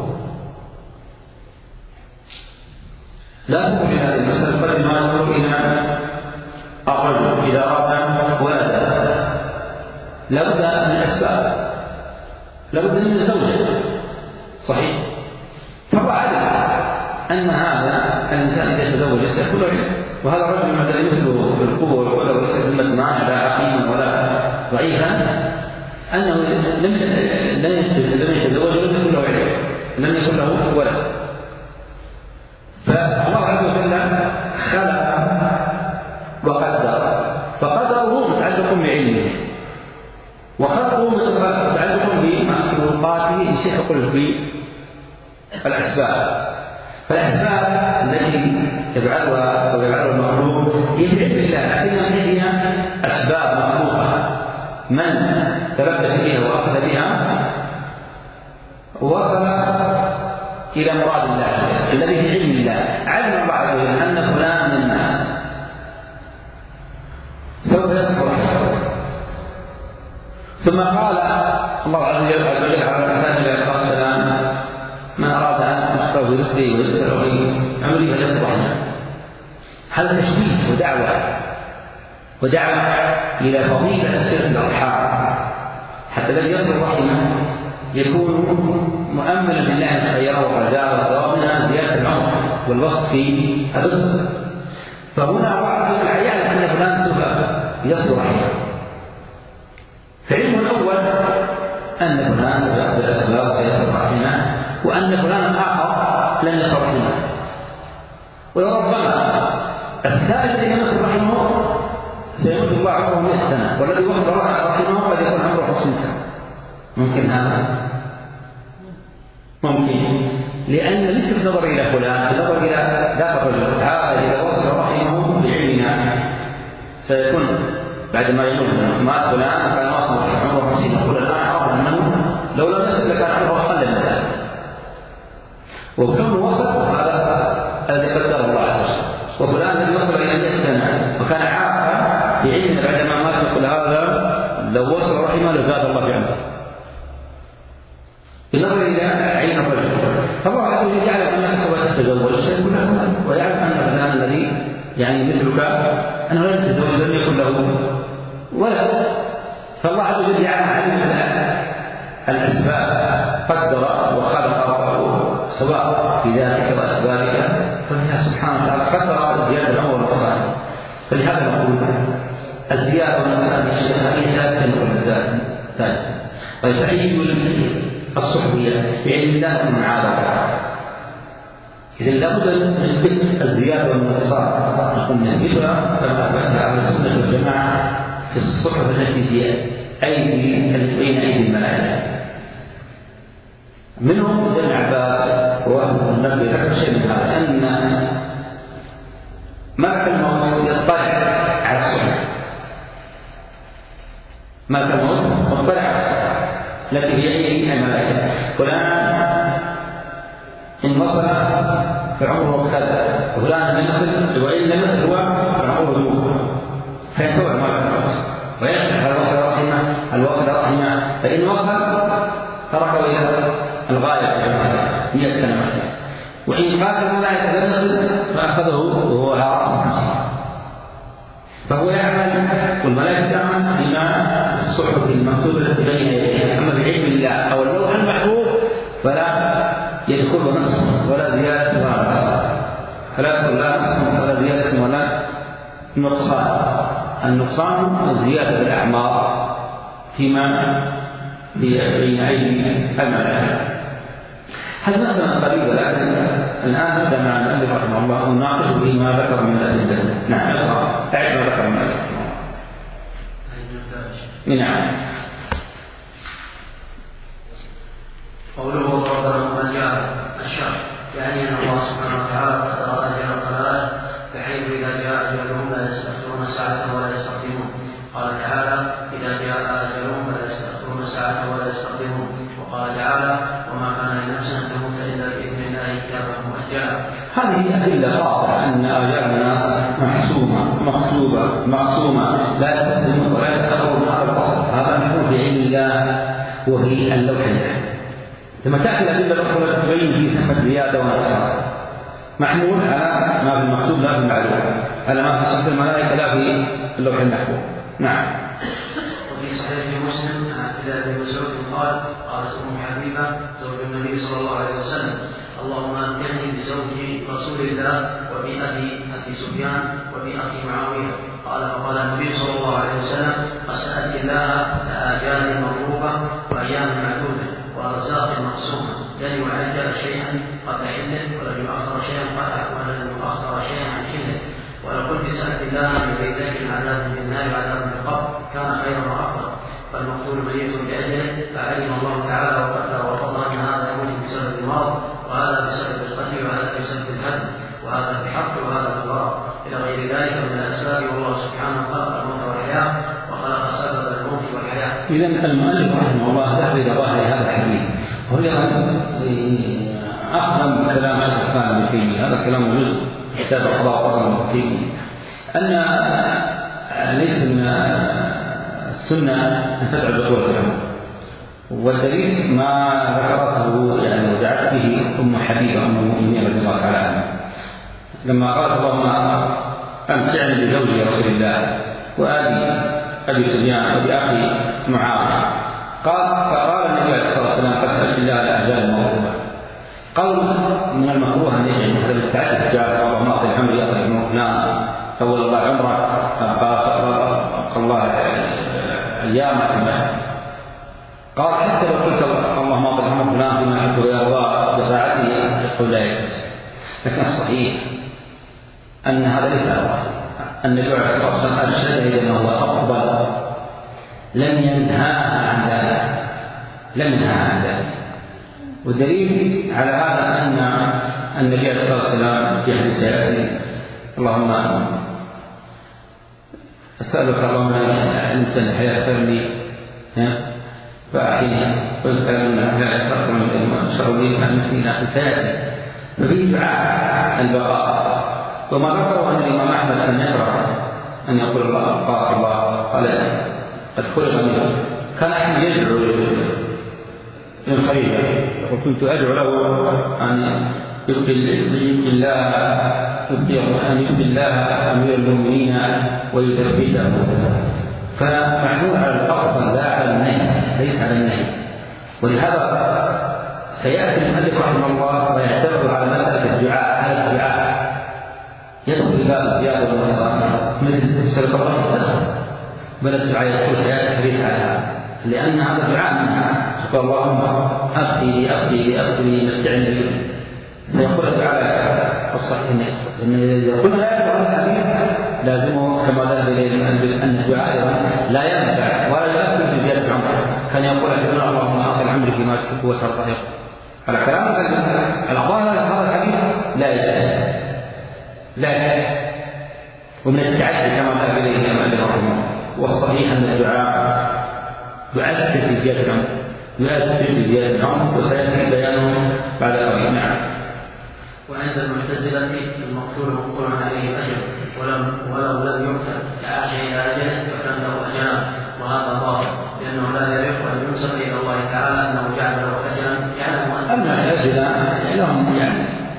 لا تكون في هذه المسألة قد ما ننظر إلى الرجل إذا أراد ولدا لابد من أسباب، لابد من الزوجة، صحيح؟ فهو علم أن هذا الإنسان إذا تزوج يستكون علم، وهذا الرجل ما لا يمثل بالقوة والقدرة وليس بالمتناع لا عقيما ولا ضعيفا، أنه لم لم يتزوج ولم يكن له علم، لم يكن له ولد. فالله عز وجل خلق وقدر، فقدره متعلق بعلمه، وخلقه متعلق بمخلوقاته بشيء يقول بالأسباب. فالأسباب التي تفعلها أو يفعلها المخلوق هي بعلم الله، لكنها هي أسباب مخلوقة، من تلبس بها وأخذ بها وصل إلى مراد الله الذي في علم الله. علم الله عز وجل أن فلان من الناس سوف يصبر، ثم قال الله عز وجل على لسان النبي عليه السلام من أراد أن يشقى برزقه ويسر في عمره فليصبر. هذا تشبيه ودعوة ودعوة إلى فضيلة السر الأرحام، حتى الذي يصل رحمه يكون مؤمنا بالله أن خيره ورجاءه وضامنا زيادة العمر والوصف في الرزق. فهنا الله عز وجل يعلم أن فلان سوف يصل رحمه. فعلم الأول أن فلان سيأخذ الأسباب وسيصل رحمه، وأن فلان آخر لن يصل رحمه. وربما الثالث الذي يصل رحمه سيموت الله عمره مئة سنة، والذي وصل رحمه قد يكون عمره خمسين سنة. ممكن هذا؟ ممكن، لأن ليس بالنظر إلى فلان، بالنظر إلى ذاك الرجل. هذا إذا وصل رحمه بعلمنا سيكون بعد ما يموت مات فلان كان وصل عمره خمسين، نقول الآن عرف أنه وكم وصل هذا الذي قدره الله عز وجل. وفلان الذي وصل إلى مئة سنة وكان عاقا في علم بعد ما مات يقول هذا لو وصل رحمه لزاد الله في عمره. بالنظر إلى عين الرجل، فالله عز وجل يعلم أنك سوف تتزوج سيكون له مال، ويعلم أن فلان الذي يعني مثلك أنه لن يتزوج لم يكن له ولد. فالله عز وجل يعلم علم الأسباب، قدر وخلق سواء في ذلك وأسبابك، فالله سبحانه وتعالى قدر زيادة العمر والقصر. فلهذا نقول الزيادة والنقصان هي ثابتة نقول ثالثة. طيب فعيد الصحبية بعلم الله والمعارضة، إذا لابد من ذكر الزيادة والنقصان نقول نثبتها كما أثبتها على السنة والجماعة في الصحبة التي في أيدي التي بين أيدي الملائكة. منهم ابن عباس والنبي ذكر شيء من هذا، أن ملك الموت يطلع على الصحبة، ملك الموت يطلع على الصحبة التي هي أيدي الملائكة. فلان إن وصل فعمره كذا، وفلان لم يصل وإن لم يصل هو فعمره نور، فيستوعب ملك الموت ويشرح هل وصل رحمه هل وصل رحمه، فإن وصل تركه إلى الغاية مئة سنة مثلا، وإن قاتل الملائكة لم يصل فأخذه وهو على رأس الحصى. فهو يعمل والملائكة تعمل بما الصحف المكتوبة التي بين يديه. أما بعلم الله أو اللوح المحفوظ فلا يدخل نصف ولا زيادة ولا نقصان، فلا يدخل لا نصف ولا زيادة ولا نقصان. النقصان الزيادة بالأعمار فيما بين أيدي الملائكة. هذا مثلا قريب، لكن الآن نبدأ مع المؤلف رحمه الله ونناقش فيما ذكر من الأدلة. نعم اقرأ تعرف ما ذكر من الأدلة. نعم. قوله ربنا من جاء الشر يعني أن الله سبحانه وتعالى قدر أجل الخلائق بحيث إذا جاء أجلهم لا يستأخرون ساعة ولا يستقدمون. قال تعالى إذا جاء أجلهم فلا يستأخرون ساعة ولا يستقدمون. وقال تعالى وما كان لنفس أن تموت إلا بإذن الله كتابا مؤجلا. هذه أدلة قاطعة أن آجال الناس محسومة مكتوبة معصومة لا يستخدمون ولا يتأخرون هذا الأصل. هذا محكوم في علم الله وهي اللوح المحفوظ. لما تأتي الأدلة الأخرى تبين فيه ثمة زيادة ونقصان محمول على ما في المكتوب لا في المعلوم، على ما في صحف الملائكة لا في اللوح المحفوظ. نعم. وفي صحيح مسلم عن عبد الله بن مسعود قال قالت أم حبيبة زوج النبي صلى الله عليه وسلم اللهم أمتعني بزوج رسول الله وبأبي أبي سفيان وبأخي معاوية. قال فقال النبي صلى الله عليه وسلم فسألت الله لآجال مضروبة وأيام معدودة وأرزاق مقسومة لن يعجل شيئا قبل حله ولن يؤخر شيئا ولن يؤخر شيئا عن حله. ولو كنت سألت الله أن يبيدك العذاب في النار وعذاب في القبر كان خيرا وأفضل. فالمقتول ميت بأجله فعلم الله تعالى وقدر وقضى أن هذا يموت بسبب المرض وهذا بسبب القتل وهذا بسبب الهدم وهذا بحق وهذا بالضرر إلى غير ذلك من الأسباب. والله سبحانه خلق الموت والحياة وخلق سبب الموت والحياة. إذا المؤلف رحمه الله ذهب إلى ظاهر هذا الحديث وهو أخذ بكلام شيخ الإسلام ابن تيمية. هذا كلام موجود في كتاب القضاء والقدر ابن تيمية أن ليس من السنة أن تدعو بطول العمر، والدليل ما ذكرته يعني ودعت به أم حبيبة أم المؤمنين رضي الله تعالى عنها لما قالت اللهم أمتعني بزوج رسول الله وأبي أبي سفيان وبأخي معاوية. قال فقال النبي عليه الصلاة والسلام قد سألت الله على أجال المغروبة. قول من المكروه أن يجعل هذا التعدد جاء اللهم أعطي الحمد يطلع فلان طول الله عمرك قال الله أيامك. قال حتى لو قلت اللهم أعطي الحمد فلان بما يحب ويرضى بطاعته يقول لا يجوز. لكن الصحيح أن هذا ليس أفضل. النبي عليه الصلاة والسلام أرشد إلى ما هو أفضل، لم ينهاها عن ذلك لم ينهاها عن ذلك. والدليل على هذا أن النبي عليه الصلاة والسلام في حديث سيأتي اللهم أسألك اللهم أن تسأل الحياة اغفرني فأحيني قلت أن لا يفرق من شر لي عن نفسي إلى حتى ففيه دعاء البقاء. وما ذكروا أن الإمام أحمد كان يكره أن يقول الله أبقاك الله قال قد خلق منه. كان أحمد يدعو للخليفة يقول كنت أدعو له أن يبقي الله أن يبقي الله أمير المؤمنين ويثبته. فمعلوم على الأفضل لا على النهي ليس على النهي. ولهذا سيأتي المؤلف رحمه الله ويعترض على مسألة الدعاء. هذا الدعاء يدخل باب الزيادة والنقصان مثل سلف الرحمة بل الدعاء يدخل سيادة تحريف على هذا لأن هذا دعاء منها تقول اللهم أبقي لي أبقي لي أبقي لي متعني لي فيقول الدعاء الصحيح إن إذا قلنا لا يدعو الحديث لازمه كما ذهب إليه أن الدعاء لا ينفع ولا يؤثر في زيادة عمره. كان يقول حدثنا اللهم أعطي العمر فيما تحب وترضى على كلام الأعضاء هذا الحديث لا يجوز لا يجوز ومن التعدي كما ذهب إليه المؤلف رحمه الله. والصحيح أن الدعاء يؤثر في زيادة العمر يؤثر في زيادة العمر وسيأتي بيانه بعد قليل. نعم. وعند المعتزلة المقتول مقتول عليه أجل ولم ولو لم يقتل كعاش إلى أجل فكان له أجلان وهذا ظاهر لأنه لا يليق أن ينسب إلى الله تعالى أنه جعل له أجلا يعلم أن المعتزلة لهم يعني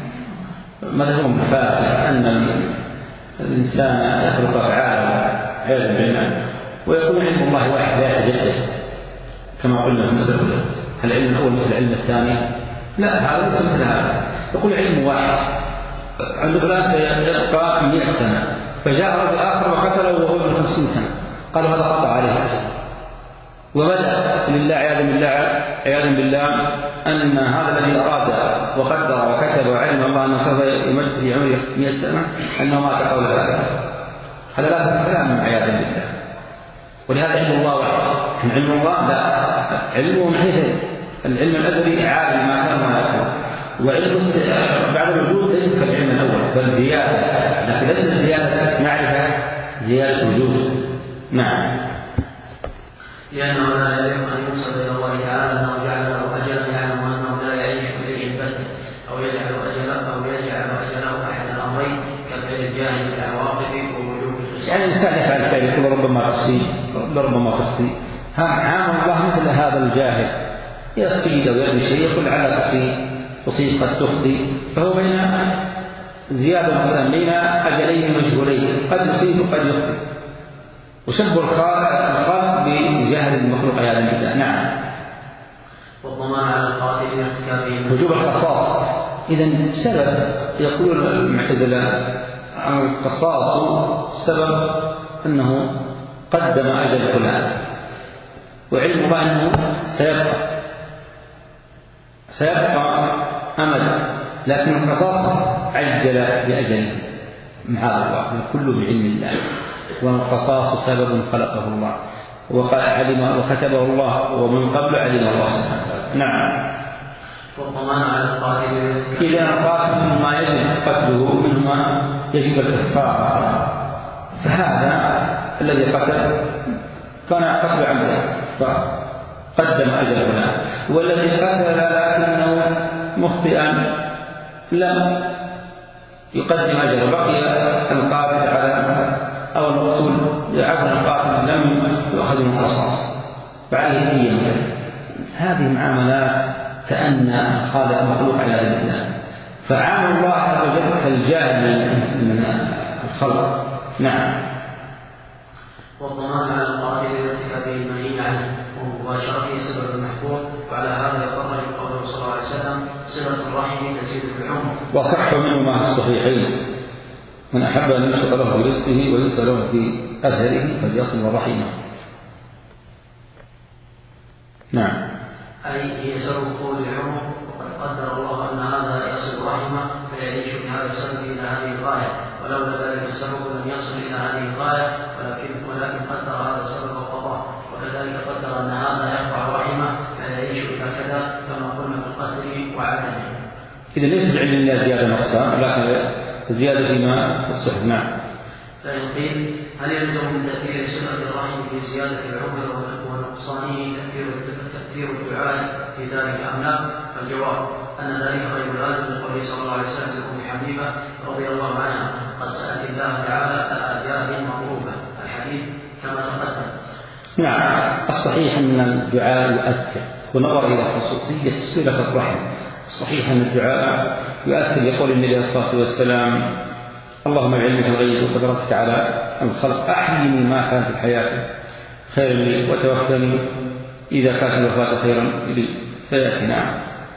مذهبهم فاسد أن الإنسان يخلق أفعاله عياذا بالله ويكون علم الله واحد لا يتجدد كما قلنا في مسألة العلم الأول مثل العلم الثاني. لا هذا ليس مثل هذا. يقول علم واحد عند فلان سيبقى مئة سنة فجاء رجل آخر وقتله وهو ابن خمسين سنة قالوا هذا قطع عليه أجل. وبدأ لله عياذا بالله عياذا بالله أن هذا الذي أراد وقدر وكتب وعلم الله أنه سوف يمد في عمره مئة سنة أنه مات قبل ذلك. هذا لا كلام عياذا بالله. ولهذا علم الله واحد. علم الله لا علمه من حيث العلم الأزلي عالم ما كان وما يكون وعلم بعد الوجود ليس كالعلم الأول بل زيادة لكن ليس زيادة معرفة زيادة وجود. نعم. لأنه لا يليق أن يوصل إلى الله تعالى أنه جعل له أجلا يعلم أنه لا يعيش إليه البدء أو يجعل أجله أو يجعل أجله أحد الأمرين كفعل الجاهل بالعواقب ووجوب يعني الإنسان يفعل الخير يقول ربما تخطي ربما تخطي. عام الله مثل هذا الجاهل يصيد أو يرمي شيء يقول على تصيب تصيب قد تخطي فهو بين زيادة ونقصان بين أجلين مجهولين قد يصيب وقد يخطي. وشبه الخلق بجهل المخلوق هذا بالله. نعم. والضمان على القاتل ارتكابه وجوب القصاص. إذن سبب يقول المعتزلة عن القصاص سبب أنه قدم أجل فلان وعلم الله أنه سيبقى سيبقى أمدا لكن القصاص عجل بأجله مع الله كله بعلم الله. والقصاص سبب خلقه الله وعلم وكتبه الله ومن قبل علم الله سبحانه وتعالى. نعم. والضمان على القاتل إذا قاتل مما يجب قتله مما يجب الكفارة فهذا الذي قتل كان قتل عمدا فقدم أجل فلان والذي قتل لكنه مخطئا لم يقدم أجل بقي القاتل على أو المقتول عفوا القاتل لم يؤخذ من القصاص فعليه دية. هذه معاملات كأن الخالق مخلوق على يد الله فعامل الله عز وجل كالجاهل من الخلق. نعم. والضمان على القاتل ارتكابه المنهي عنه ومباشرته سبب المحفوظ وعلى هذا يخرج قوله صلى الله عليه وسلم صلة الرحم تزيد في العمر. وصح منهما في الصحيحين من أحب أن ينشط له في رزقه وينسى له في أثره فليصل رحمه. نعم. أي هي سبب طول العمر وقد قدر الله أن هذا يصل رحمه فيعيش بهذا السبب إلى هذه الغاية ولولا ذلك السبب لم يصل إلى هذه الغاية ولكن ولكن قدر هذا السبب وقضاه وكذلك قدر أن هذا يقطع رحمه فيعيش إلى كذا كما قلنا في القدر وعدمه. إذا ليس بعلم الله زيادة نقصان لكن زيادة فيما في الصحف. نعم. فإن قيل هل يلزم من تأثير صلة الرحم في زيادة العمر ونقصانه تأثير تأثير الدعاء في ذلك أم لا؟ فالجواب أن ذلك غير لازم لقوله صلى الله عليه وسلم أم حبيبة رضي الله عنها قد سألت الله تعالى الآجال المعروفة الحديث كما تقدم. نعم، الصحيح أن الدعاء يؤثر، ونظر إلى خصوصية صلة الرحم. الصحيح أن الدعاء يؤثر، يقول النبي عليه الصلاة والسلام: اللهم بعلمك الغيب وقدرتك على الخلق أحيني ما كانت الحياة خيرا لي وتوفني إذا كانت الوفاة خيرا لي. سيأتي. نعم.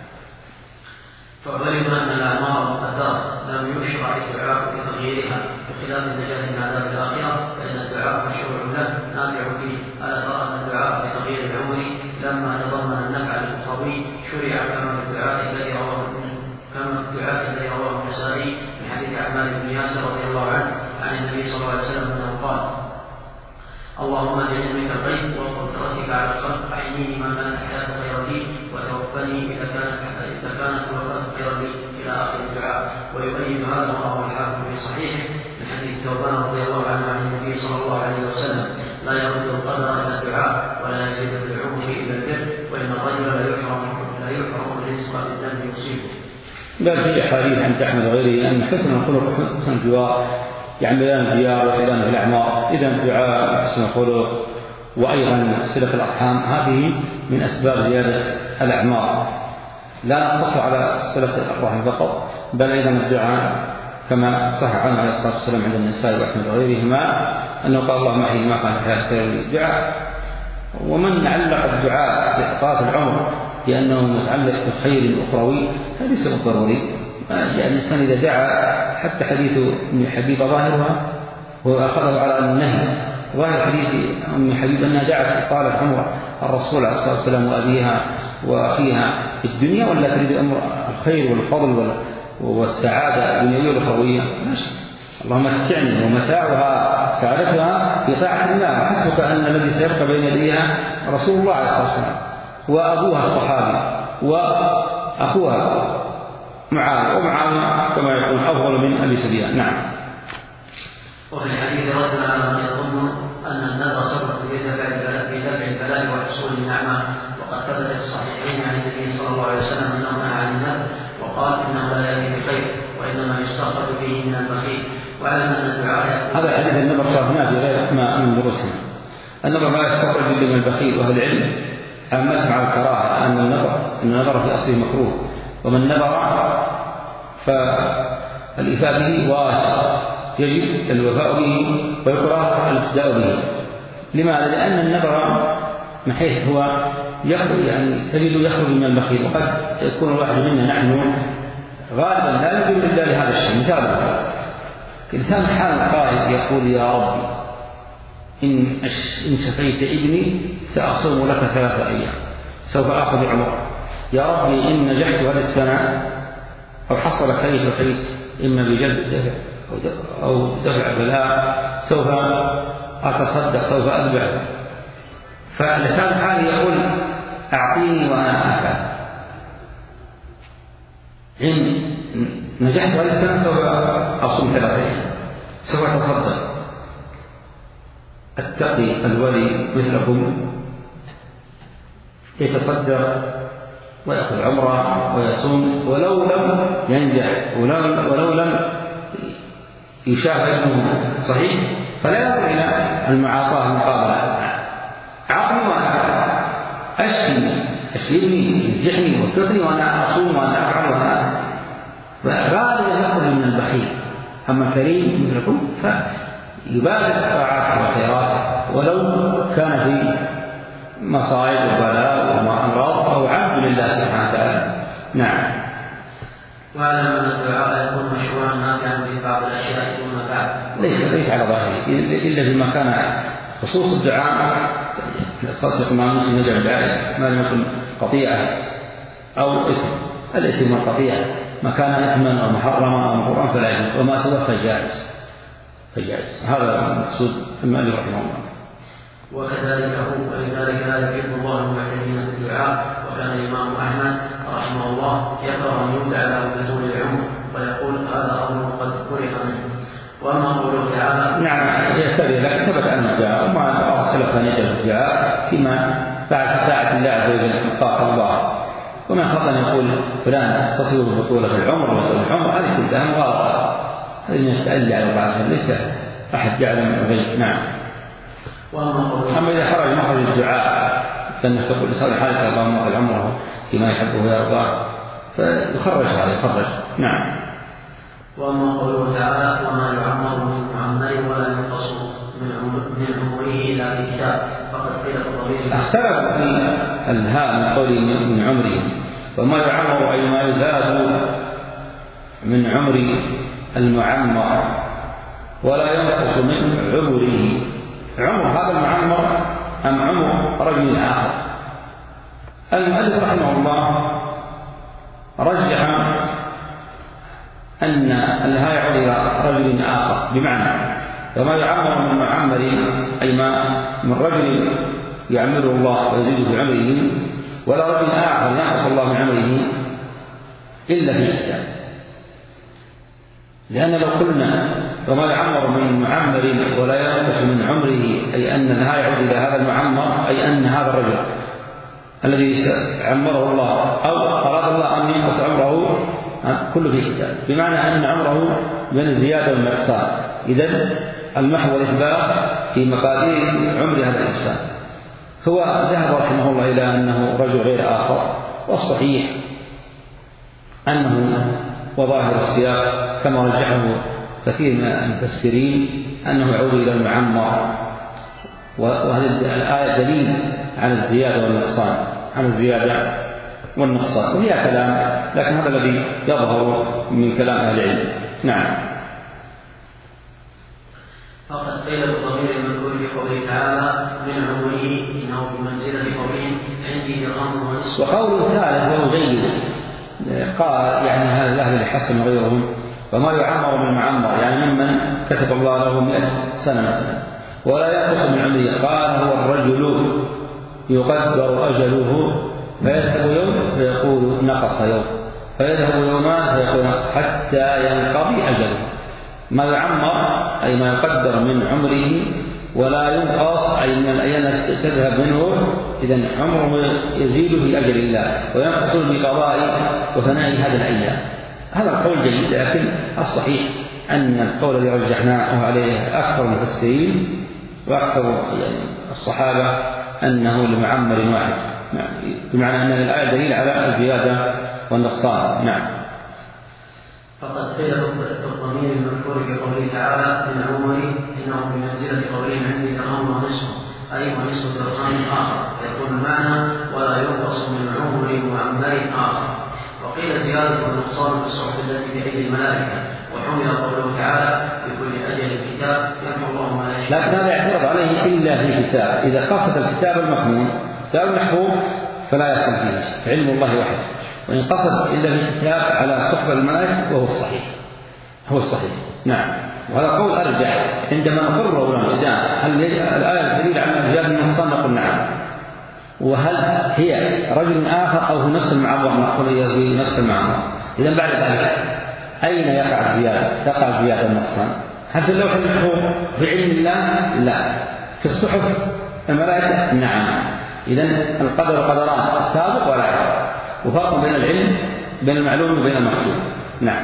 فعلم أن الأعمار الدار لم يشرع الدعاء بتغييرها بخلاف النجاة من عذاب الآخرة، فإن الدعاء مشروع له نافع فيه. ألا ترى أن الدعاء بتغيير العمر لما تضمن النفع الأخروي شرع كما في الدعاء الذي رواه كما في الدعاء الذي رواه النسائي من حديث عمار بن ياسر رضي الله عنه عن النبي صلى الله عليه وسلم أنه قال: اللهم بعلمك الغيب وقدرتك على الخلق أحييني ما كانت الحياة خيرا لي وتوفني إذا كانت إذا كانت الوفاة خيرا لي إلى آخر الدعاء. ويؤيد هذا ما رواه الحاكم في صحيحه من حديث ثوبان رضي الله عنه عن النبي صلى الله عليه وسلم: لا يرد القدر إلا الدعاء ولا يزيد في العمر إلا البر، وإن الرجل لا يحرم لا يحرم الرزق بالذنب يصيبه. بل في أحاديث عن أحمد وغيره أن حسن الخلق وحسن الجوار يعملان الديار وإعلان الأعمار. إذا الدعاء حسن الخلق وأيضا صلة الأرحام هذه من أسباب زيادة الأعمار. لا نقتصر على صلة الأرحام فقط، بل أيضا الدعاء كما صح عنه عليه الصلاة والسلام عند النسائي وأحمد وغيرهما أنه قال: اللهم أحيي ما كان الحياة خيرا لي. الدعاء، ومن علق الدعاء بإطالة العمر لأنه متعلق بخير أخروي هذا ليس بالضروري. يعني الإنسان إذا دعا، حتى حديث أم حبيبة ظاهرها وأخذه على النهي، ظاهر حديث أم حبيبة أنها دعت إطالة عمر الرسول عليه الصلاة والسلام وأبيها وأخيها في الدنيا، ولا تريد أمر الخير والفضل والسعادة الدنيوية والأخروية؟ ماشي، اللهم متعني، ومتاعها سعادتها في طاعة الله. وحسبك أن الذي سيبقى بين يديها رسول الله عليه الصلاة والسلام وأبوها الصحابي وأخوها معاوية، ومعاوية كما يقول أفضل من أبي سفيان. نعم. وفي الحديث رد على من يظن أن النذر سبب في دفع البلاء وحصول النعمة، وقد ثبت في الصحيحين عن النبي صلى الله عليه وسلم أنه نهى عن النذر وقال إنه لا يأتي بخير وإنما يستغفر فيه من البخيل. وعلم أن الدعاء هذا الحديث النبر صرفناه في غير ما من دروسنا. النبر لا يستغفر به من البخيل، وأهل العلم عامة مع الكراهة أن النذر أن النذر في أصله مكروه، ومن نذر فالإيفاء به واجب، يجب الوفاء به ويكره الابتداء به. لماذا؟ لأن النذر من حيث هو يخرج يعني تجد يخرج من البخيل، وقد يكون الواحد منا نحن غالبا لا يجوز إلا لهذا الشيء. مثال الإنسان حال قائل يقول: يا ربي إن إن شفيت ابني سأصوم لك ثلاثة أيام، سوف آخذ عمرك. يا ربي إن نجحت هذه السنة أو حصل خير خير إما بجلب دفع أو دفع بلاء سوف أتصدق، سوف أذبح. فلسان حالي يقول: أعطيني وأنا أفعل. إن نجحت هذه السنة سوف أصوم ثلاثة أيام، سوف أتصدق. التقي الولي مثلكم يتصدق ويأخذ عمره ويصوم ولو لم ينجح ولو, ولو لم يشاهد ابنه صحيح، فلا ينظر إلى المعاطاة المقابلة. عقلي وأنا أشفي أشفيني ينجحني وكفني وأنا أصوم وأنا أفعل وأنا غالبا يأخذ من البخيل. أما كريم مثلكم فيبالغ الطاعات والخيرات ولو كان في مصائب وبلاء وأمراض أو عبد لله سبحانه وتعالى. نعم. واعلم أن الدعاء يكون مشروعا نافعا في بعض الأشياء دون بعض، ليس ليس على ظاهره إلا فيما كان خصوص الدعاء خاصة مع مسلم يجعل ذلك ما لم يكن قطيعة أو إثم. الإثم والقطيعة ما كان إثما أو محرما أو محرما فلا يجوز، وما سواه فجائز فجائز. هذا المقصود المؤلف رحمه الله. وكذلك هو ولذلك لا يحب الله المعتدين في الدعاء. وكان الإمام أحمد رحمه الله يكره أن يدعى له بطول العمر ويقول هذا أمر قد كره منه. وأما قوله تعالى نعم يستوي، لكن ثبت أن الدعاء وما أرسل أن يدعو الدعاء فيما بعد طاعة الله عز وجل قال الله: ومن وما خطأ يقول فلان تصل البطولة في العمر ولا العمر، هذه كلها مغالطة، هذه من التألي على بعضها، ليس أحد يعلم الغيب. نعم. أما إذا خرج مخرج الدعاء كأنه تقول لصالح حالك اللهم اغفر عمره فيما يحبه ويرضاه فيخرج هذا يخرج. نعم. وأما قوله تعالى وما يعمر من معمر ولا ينقص من عمره إلا بكتاب فقد قيل الضمير اختلف في الهاء من قوله من عمره، وما يعمر أي ما يزاد من عمر المعمر ولا ينقص من عمره. عمر هذا المعمر أم عمر رجل آخر؟ المؤلف رحمه الله رجح أن الهاء يعود إلى رجل آخر، بمعنى وما يعمر من معمر أي ما من رجل يعمره الله ويزيد في عمره، ولا رجل آخر ينقص الله من عمره إلا في كتاب. لأن لو قلنا وما يعمر من معمر ولا ينقص من عمره أي أن الهاء يعود إلى هذا المعمر، أي أن هذا الرجل الذي عمره الله أو أراد الله أن ينقص عمره كله في كتاب، بمعنى أن عمره بين الزيادة والنقصان. إذن المحو والإثبات في مقادير عمر هذا الإنسان. هو ذهب رحمه الله إلى أنه رجل غير آخر، والصحيح أنه وظاهر السياق كما رجحه كثير من المفسرين أنه يعود إلى المعمر، وهذه الآية دليل على الزيادة والنقصان، على الزيادة والنقصان، وهي كلام لكن هذا الذي يظهر من كلام أهل العلم. نعم. فقد قيل بالضمير المذكور في قوله تعالى من عمره إنه بمنزلة قوله عندي درهم ونصف. وقول الثالث وهو جيد قال يعني هذا الأهل الحسن وغيرهم وما يعمر من معمر يعني ممن كتب الله له مئة سنة مثلا ولا ينقص من عمره. قال هو الرجل يقدر أجله فيذهب يوم فيقول نقص يوم، فيذهب يومان فيقول نقص حتى ينقضي أجله. ما يعمر أي ما يقدر من عمره ولا ينقص أي من الأيام التي تذهب منه، إذن عمره يزيد في أجل الله وينقص بقضاء وفناء هذه الأيام. هذا القول جيد، لكن الصحيح أن القول الذي رجحناه عليه أكثر المفسرين وأكثر يعني الصحابة أنه لمعمر واحد، بمعنى أن الآية دليل على الزيادة والنقصان. نعم. فقد قيل الضمير المذكور في قوله تعالى من عمره إنه بمنزلة قولهم عندي درهم ونصف أي ونصف درهم آخر، يكون المعنى ولا ينقص من عمر معمر آخر. وقيل زيادة والنقصان في الصحف التي بأيدي الملائكة، وحمل قوله تعالى بكل أجل الكتاب يمحو الله ما يشاء. لكن هذا يعترض عليه إلا في كتاب، إذا قصد الكتاب المكنون كتاب المحفوظ فلا يدخل فيه علم الله وحده، وإن قصد إلا في كتاب على صحبة الملائكة وهو الصحيح، هو الصحيح. نعم. وهذا قول أرجح عندما نقر ولا الإجابة هل الآية دليل على الزيادة النقصان نقول نعم، وهل هي رجل آخر أو هو نفس المعمر نقول هي في نفس المعمر. إذا بعد ذلك أين يقع الزيادة؟ تقع زيادة النقصان هل في اللوح المحفوظ في علم الله؟ لا. في الصحف الملائكة؟ نعم. إذن القدر قدران السابق واللاحق، وفرق بين العلم بين المعلوم وبين المكتوب. نعم.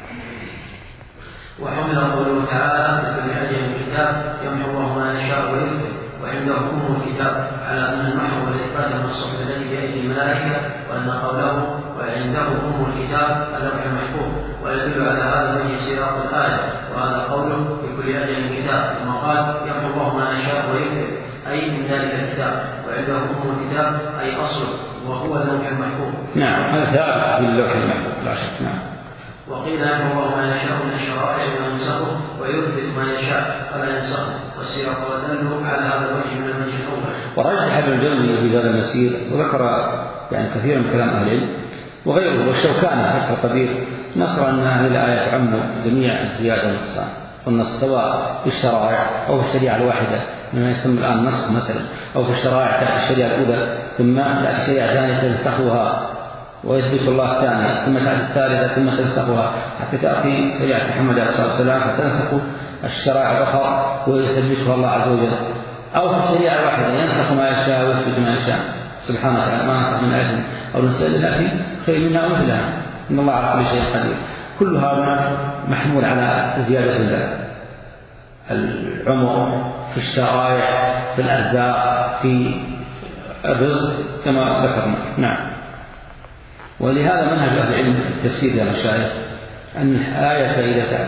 وحمل قوله تعالى بكل أجل الكتاب يمحو الله ما يشاء ويثبت وعنده أم الكتاب على أن المحو والإثبات من الصحف التي بأيدي الملائكة، وأن قوله وعنده أم الكتاب اللوح المحفوظ، ويدل على هذا وجه سياق الآية، وهذا قوله بكل أجل الكتاب ثم قال يمحو الله ما يشاء ويثبت أي من ذلك الكتاب، وعنده أم الكتاب أي أصله وهو اللوح المحفوظ. نعم. هذا ثابت في اللوح المحفوظ لا شك. نعم. وقيل يمحو الله ما يشاء من الشرائع وينسخه ويثبت ما يشاء فلا ينسخه، والسياق يدل على هذا الوجه من الوجه الأول. ورجح ابن الجوزي في زاد المسير وذكر يعني كثيرا من كلام أهل العلم وغيره، والشوكاني فتح القدير نصر أن هذه الآية تعم جميع الزيادة والنقصان، والنص سواء في الشرائع أو في الشريعة الواحدة مما يسمى الآن نسخ مثلا، أو في الشرائع تأتي الشريعة الأولى ثم تأتي الشريعة الثانية تنسخها ويثبت الله الثانية ثم تأتي الثالثة ثم تنسخها حتى تأتي شريعة محمد عليه الصلاة والسلام فتنسخ الشرائع الأخرى ويثبتها الله عز وجل، أو في الشريعة الواحدة ينسخ ما يشاء ويثبت ما يشاء سبحانه وتعالى ما ننسخ من آية أو ننسى نأتي خير منها أو مثلها، إن الله على كل شيء قدير. كل هذا محمول على زيادة العمر في الشرائع في الأرزاق في الرزق كما ذكرنا. نعم. ولهذا منهج أهل العلم التفسير يا مشايخ أن الآية إذا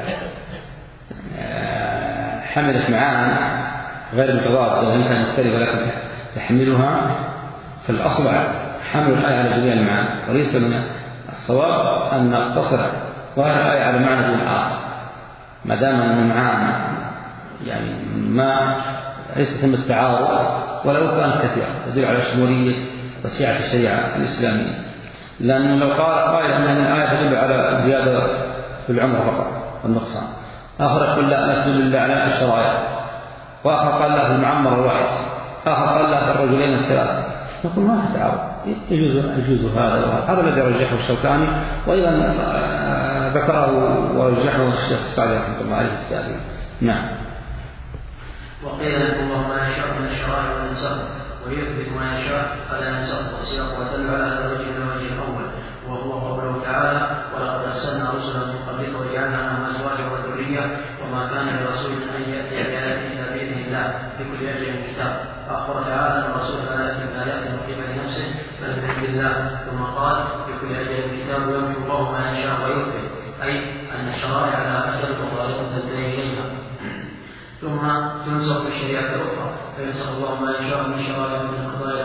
حملت معاني غير متضادة وإن كانت مختلفة لكن تحملها، فالأصل حمل الآية على جميع المعاني، وليس من الصواب أن نقتصر ظاهر الآية على معنى دون آخر ما دام أن المعاني يعني ما ليس ثم التعارض ولو كانت كثيرة تدل على شمولية وسعة الشريعة الإسلامية. لأنه لو قال قائل أن الآية تدل على زيادة في العمر فقط والنقصان، آخر يقول لا تدل إلا على الشرائع، وآخر قال لا في المعمر الواحد، آخر قال لا في الرجلين الثلاثة، نقول ما في تعارض، يجوز يجوز هذا وهذا. هذا الذي رجحه الشوكاني، وأيضا ذكره ورجحه الشيخ السعدي رحمه الله عليه في كتابه. نعم. وقيل الله ما يشاء من الشرائع والنسخ ويثبت ما يشاء فلا ينسخ وسياق ودل على هذا الوجه من الوجه الاول، وهو قوله تعالى ولقد ارسلنا رسلا من قبلك وجعلنا لهم ازواجا وذريه وما كان لرسول ان ياتي بايات الا باذن الله لكل اجل كتاب. فاخبر تعالى ان الرسول لا ياتي بايات من قبل نفسه بل باذن الله، ثم قال لكل اجل كتاب يمحو الله ما يشاء ويثبت، اي ان الشرائع لا اجل وخالقه تنتهي اليها ثم تنسخ بالشريعة الأخرى، فينسخ الله ما يشاء من شرائع من القضايا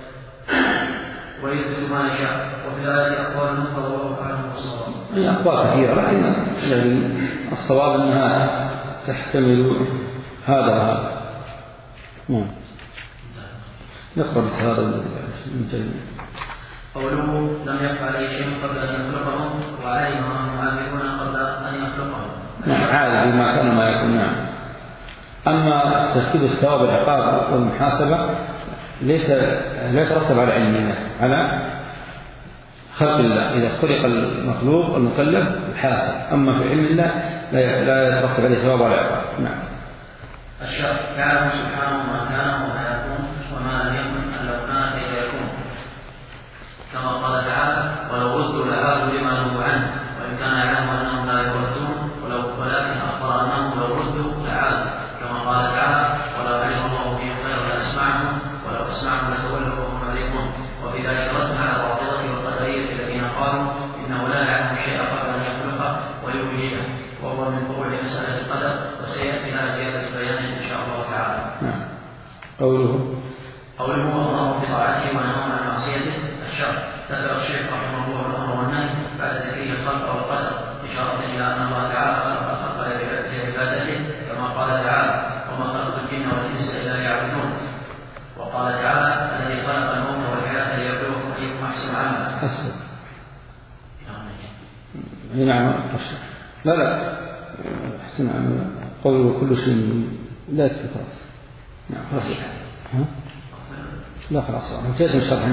ويثبت ما يشاء. وفي الآية أقوال نقطة والله أعلم بالصواب. هي أقوال كثيرة، لكن يعني الصواب أنها تحتمل هذا وهذا. نعم. نقرأ هذا الذي قوله لم يفعل أي شيء قبل أن يخلقهم وعليهم أنهم عاملون قبل أن يخلقهم. نعم، عالم بما كان ما يكون. نعم. أما ترتيب الثواب والعقاب والمحاسبة ليس لا يترتب على علم الله، على خلق الله. إذا خلق المخلوق المكلف يحاسب، أما في علم الله لا يترتب عليه ثواب ولا عقاب. نعم. الشرع يعلم سبحانه ما كان وما يكون وما لم يكن أن لو كان كيف يكون، كما قال تعالى ولو ردوا لعادوا لما نهوا عنه وإن كان يعلم أنهم لا يردون ولكن أخبر أنهم لو ردوا لعادوا، كما قال تعالى ولو علم الله فيهم خيرا لأسمعهم ولو أسمعهم لتولوا وهم معرضون. وفي ذلك رد على الرافضة والقدرية الذين قالوا إنه لا يعلم شيئا قبل أن يخلقه ويوجده، وهو من فروع مسألة القدر وسيأتي لها زيادة بيانه إن شاء الله تعالى. نعم. قوله قوله الله بطاعته ونهى عن معصيته. الشرع ذكر الشيخ رحمه الله الأمر والنهي بعد ذكر الخلق والقدر إشارة إلى أن الله تعالى خلق الخلق لعبادته، كما قال تعالى وما خلقت الجن والإنس إلا ليعبدون، وقال تعالى الذي خلق الموت والحياة ليبلوكم أيكم أحسن عملا. حسن. نعم. لا لا أحسن عملا. قوله كل شيء لا يكفي خلاص. نعم خلاص. ها؟ لا خلاص انتهيت من الشرح.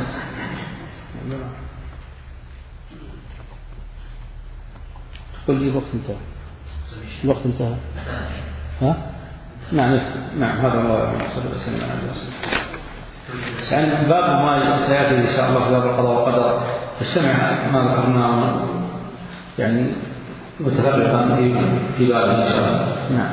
قل لي وقت انتهى. الوقت انتهى. ها؟ نعم نعم هذا الله صلى الله عليه وسلم. يعني باب ما سيأتي إن شاء الله في باب القضاء والقدر تجتمع ما ذكرناه يعني متفرقا في في باب إن شاء الله. نعم.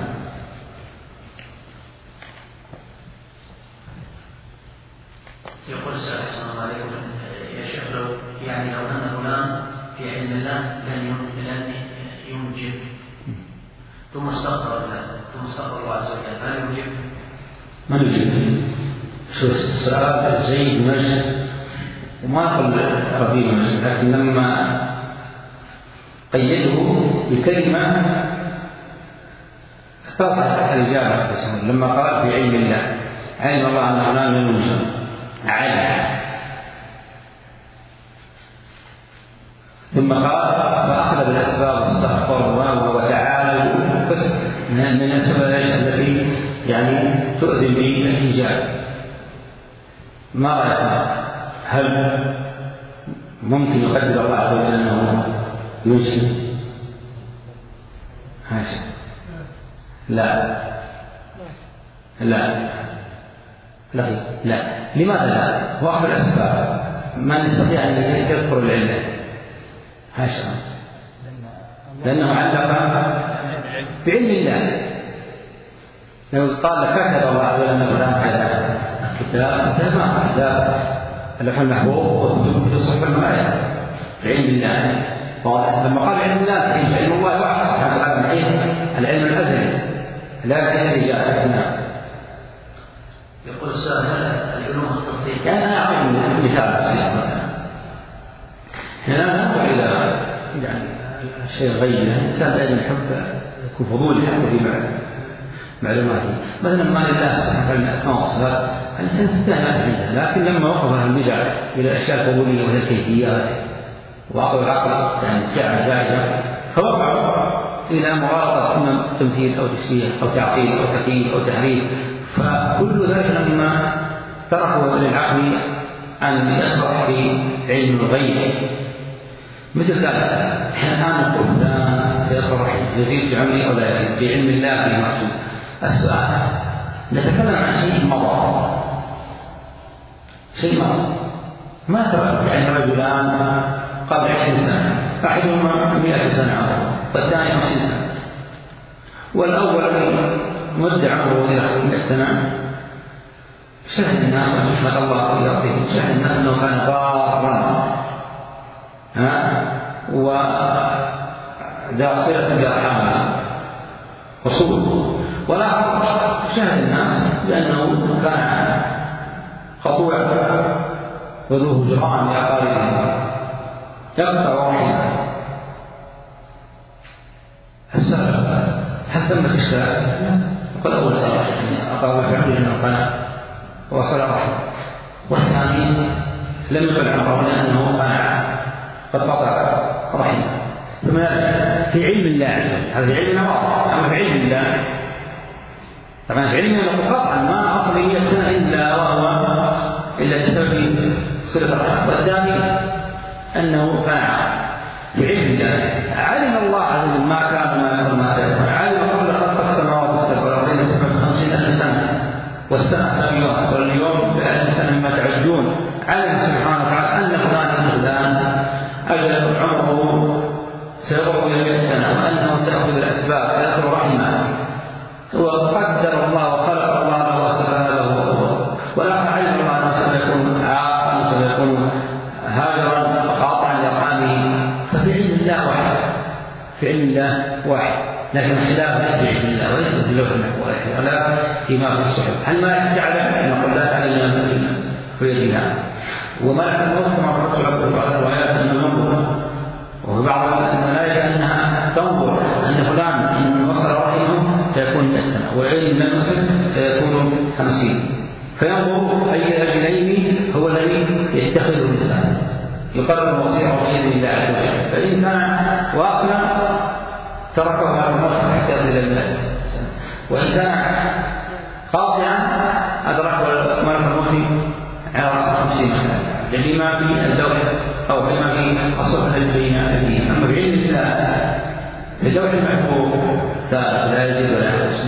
يقول السلام الله عليكم يا شيخ لو يعني لو أن فلان في علم الله لن ينجب ثم استغفر الله ثم استغفر الله عز وجل هل ينجب؟ ما ينجب. شو السؤال جيد مجد وما يقول ربي مجد، لكن لما قيده بكلمة استوضح الإجابة لما قال في علم الله علم الله أنه لا ينجب علم، ثم قال فأخذ بالأسباب واستغفر الله وتعالى بس من الأسباب التي يعني تؤذي بالإيجاب. ما رأيك هل ممكن يقدر الله عز وجل أنه ينجب؟ هاشم لا لا لغي. لا. لماذا لا؟ هو أخذ الأسباب، ما نستطيع أن يذكر العلة. حاشا، لأنه علق بعلم الله. لو قال كتب الله عز وجل فلان كذا كتاب كتاب ما كتاب اللوح المحفوظ وكتب في صحف المرايا بعلم الله. لما قال علم الله علم الله واحد سبحانه وتعالى، العلم الأزلي لا الأزلي جاء. نعم. يقول السؤال هل العلوم التطبيق؟ يعني أنا أعطي مثال بسيط. هنا نرجع إلى يعني الشيء الغيب. الإنسان دائما يحب يكون فضول يحب في معلوماته. مثلا ما لله سبحانه وتعالى أسماء وصفات، الإنسان استهلت عنده، لكن لما وقف البدع إلى الأشياء الفضولية وهي الكيفيات وعقل العقل يعني سعة زائدة، فوقعوا إلى مغالطة إما تمثيل أو تشبيه أو تعطيل أو تكييف أو تحريف. فكل ذلك لما تركوا للعقل أن يصرح في علم الغيب. مثل ذلك احنا الآن نقول فلان سيصرح يزيد في عمره أو لا يزيد في علم الله في مكتوب. السؤال نتكلم عن شيء مضى، شيء مضى ما ترى يعني رجلان قبل عشرين سنة، أحدهما مئة سنة عمره والثاني خمسين سنة، والأول مد عمره إلى مئة سنة. شهد الناس رحمة الله إلى ربهم، شهد الناس أنه كان ضارا وذا صلة بأرحامه وصول، ولا شهد الناس بأنه كان قطوع وذو هجران لأقاربه يبقى وحيدا. السبب هل ثمة الشهادة؟ قل أول صلاة أقارب بعمل أنه كان وصل رحمه، والثاني لم يصل عنه لأنه كان قد قطع رحمه. ثم في علم الله، هذا في علمنا واضح، أما في علم الله طبعا في علمنا نقول قطعا ما أصل إلى السنة إلا وهو إلا بسبب صلة الرحم. والثاني أنه كان في علم الله، علم الله عز وجل ما كان ما يكون ما سيكون، علم قبل خلق السماوات والأرض بين سبع خمسين ألف سنة والسنة اليوم واليوم بألف سنة مما تعدون. علم سبحانه وتعالى أن فلان الآن أجل عمره سيقرب إلى مئة سنة وأنه سيأخذ الأسباب ويأخذ رحمه، وقدر الله وخلق الله له وسببه، ولكن علم الله أنه سيكون عاقا سيكون هاجرا قاطعا لأرحامه. ففي علم الله واحد، في علم الله واحد، لكن الخلاف ليس في علم الله وليس في اللوح المحفوظ ولا فيما في الصحف. هل ما تعلم؟ نقول لا تعلم في يدها. وملك الموت كما قلت لكم في بعض الروايات أنه ينظر، وفي بعض الملائكة أنها تنظر أن فلان إن وصل رحمه سيكون مئة سنة وعلم لم يصل سيكون خمسين، فينظر أي رجلين هو الذي يتخذه الإنسان يقرر مصيره بإذن الله عز وجل. فإن كان واقلا تركه على الموت حتى يصل إلى المئة سنة، وإن كان قاطعا أدركه ملك الموت على رأس خمسين سنة لما في اللوح أو لما في أصل البين الدين. أما بعلم الله اللوح المحفوظ ثابت لا يزيد ولا ينقص.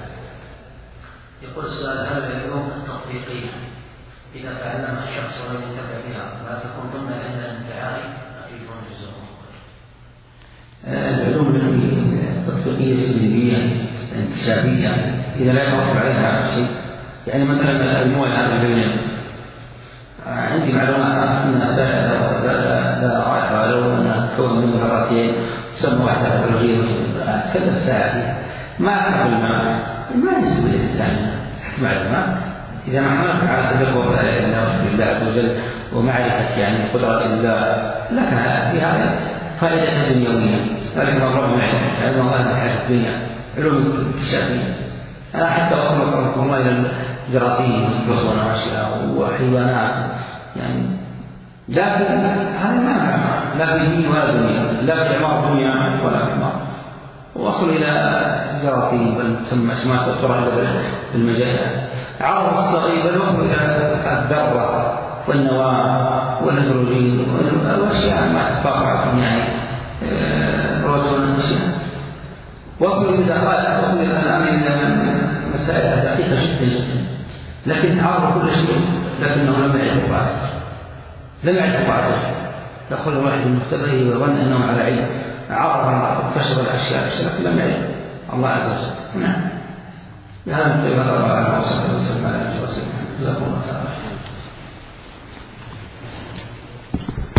يقول السؤال هل العلوم التطبيقية إذا تعلم الشخص ولم ينتفع بها لا تكون ضمن العلم الانتفاعي؟ أفيدون جزاكم الله. العلوم التطبيقية التجريبية الانكشافية إذا لا يتوقف عليها شيء، يعني مثلا المويه هذا البيان عندي معلومات أن الساعة لا رائحة لو أنها تكون من مرتين تسمى واحدة بيولوجية تكلم ساعة ما أعرف الماء ما يسوي الإنسان معلومات. إذا ما عملت على تدبر الله عز وجل ومعرفة يعني قدرة الله لك في هذا فائدة دنيوية، لكن الرب معلم علم الله أن الحياة الدنيا علوم اكتشافية. أنا حتى وصلت رحمه الله إلى الجراثيم والأشياء وحيوانات يعني، لكن هذا ما لا في دين ولا دنيا، لا في عمار دنيا ولا عمار. وصل إلى الجراثيم بل تسمى أسماء أخرى في المجال عرض الصغير، بل وصل إلى الذرة والنواة والنيتروجين والأشياء ما تتفاقع يعني رجل الأشياء. وصل إلى وصل إلى الأمر إلى مسائل دقيقة جدا جدا لكن عرف كل شيء لكنه لم يعرف بعضه لم يعرف بعضه يقول واحد من مختبره ويظن أنه على علم عرف كشف الأشياء لكن لم يعرف الله عز وجل. نعم. بهذا الطريقة الله عليه وسلم على أجل وسلم.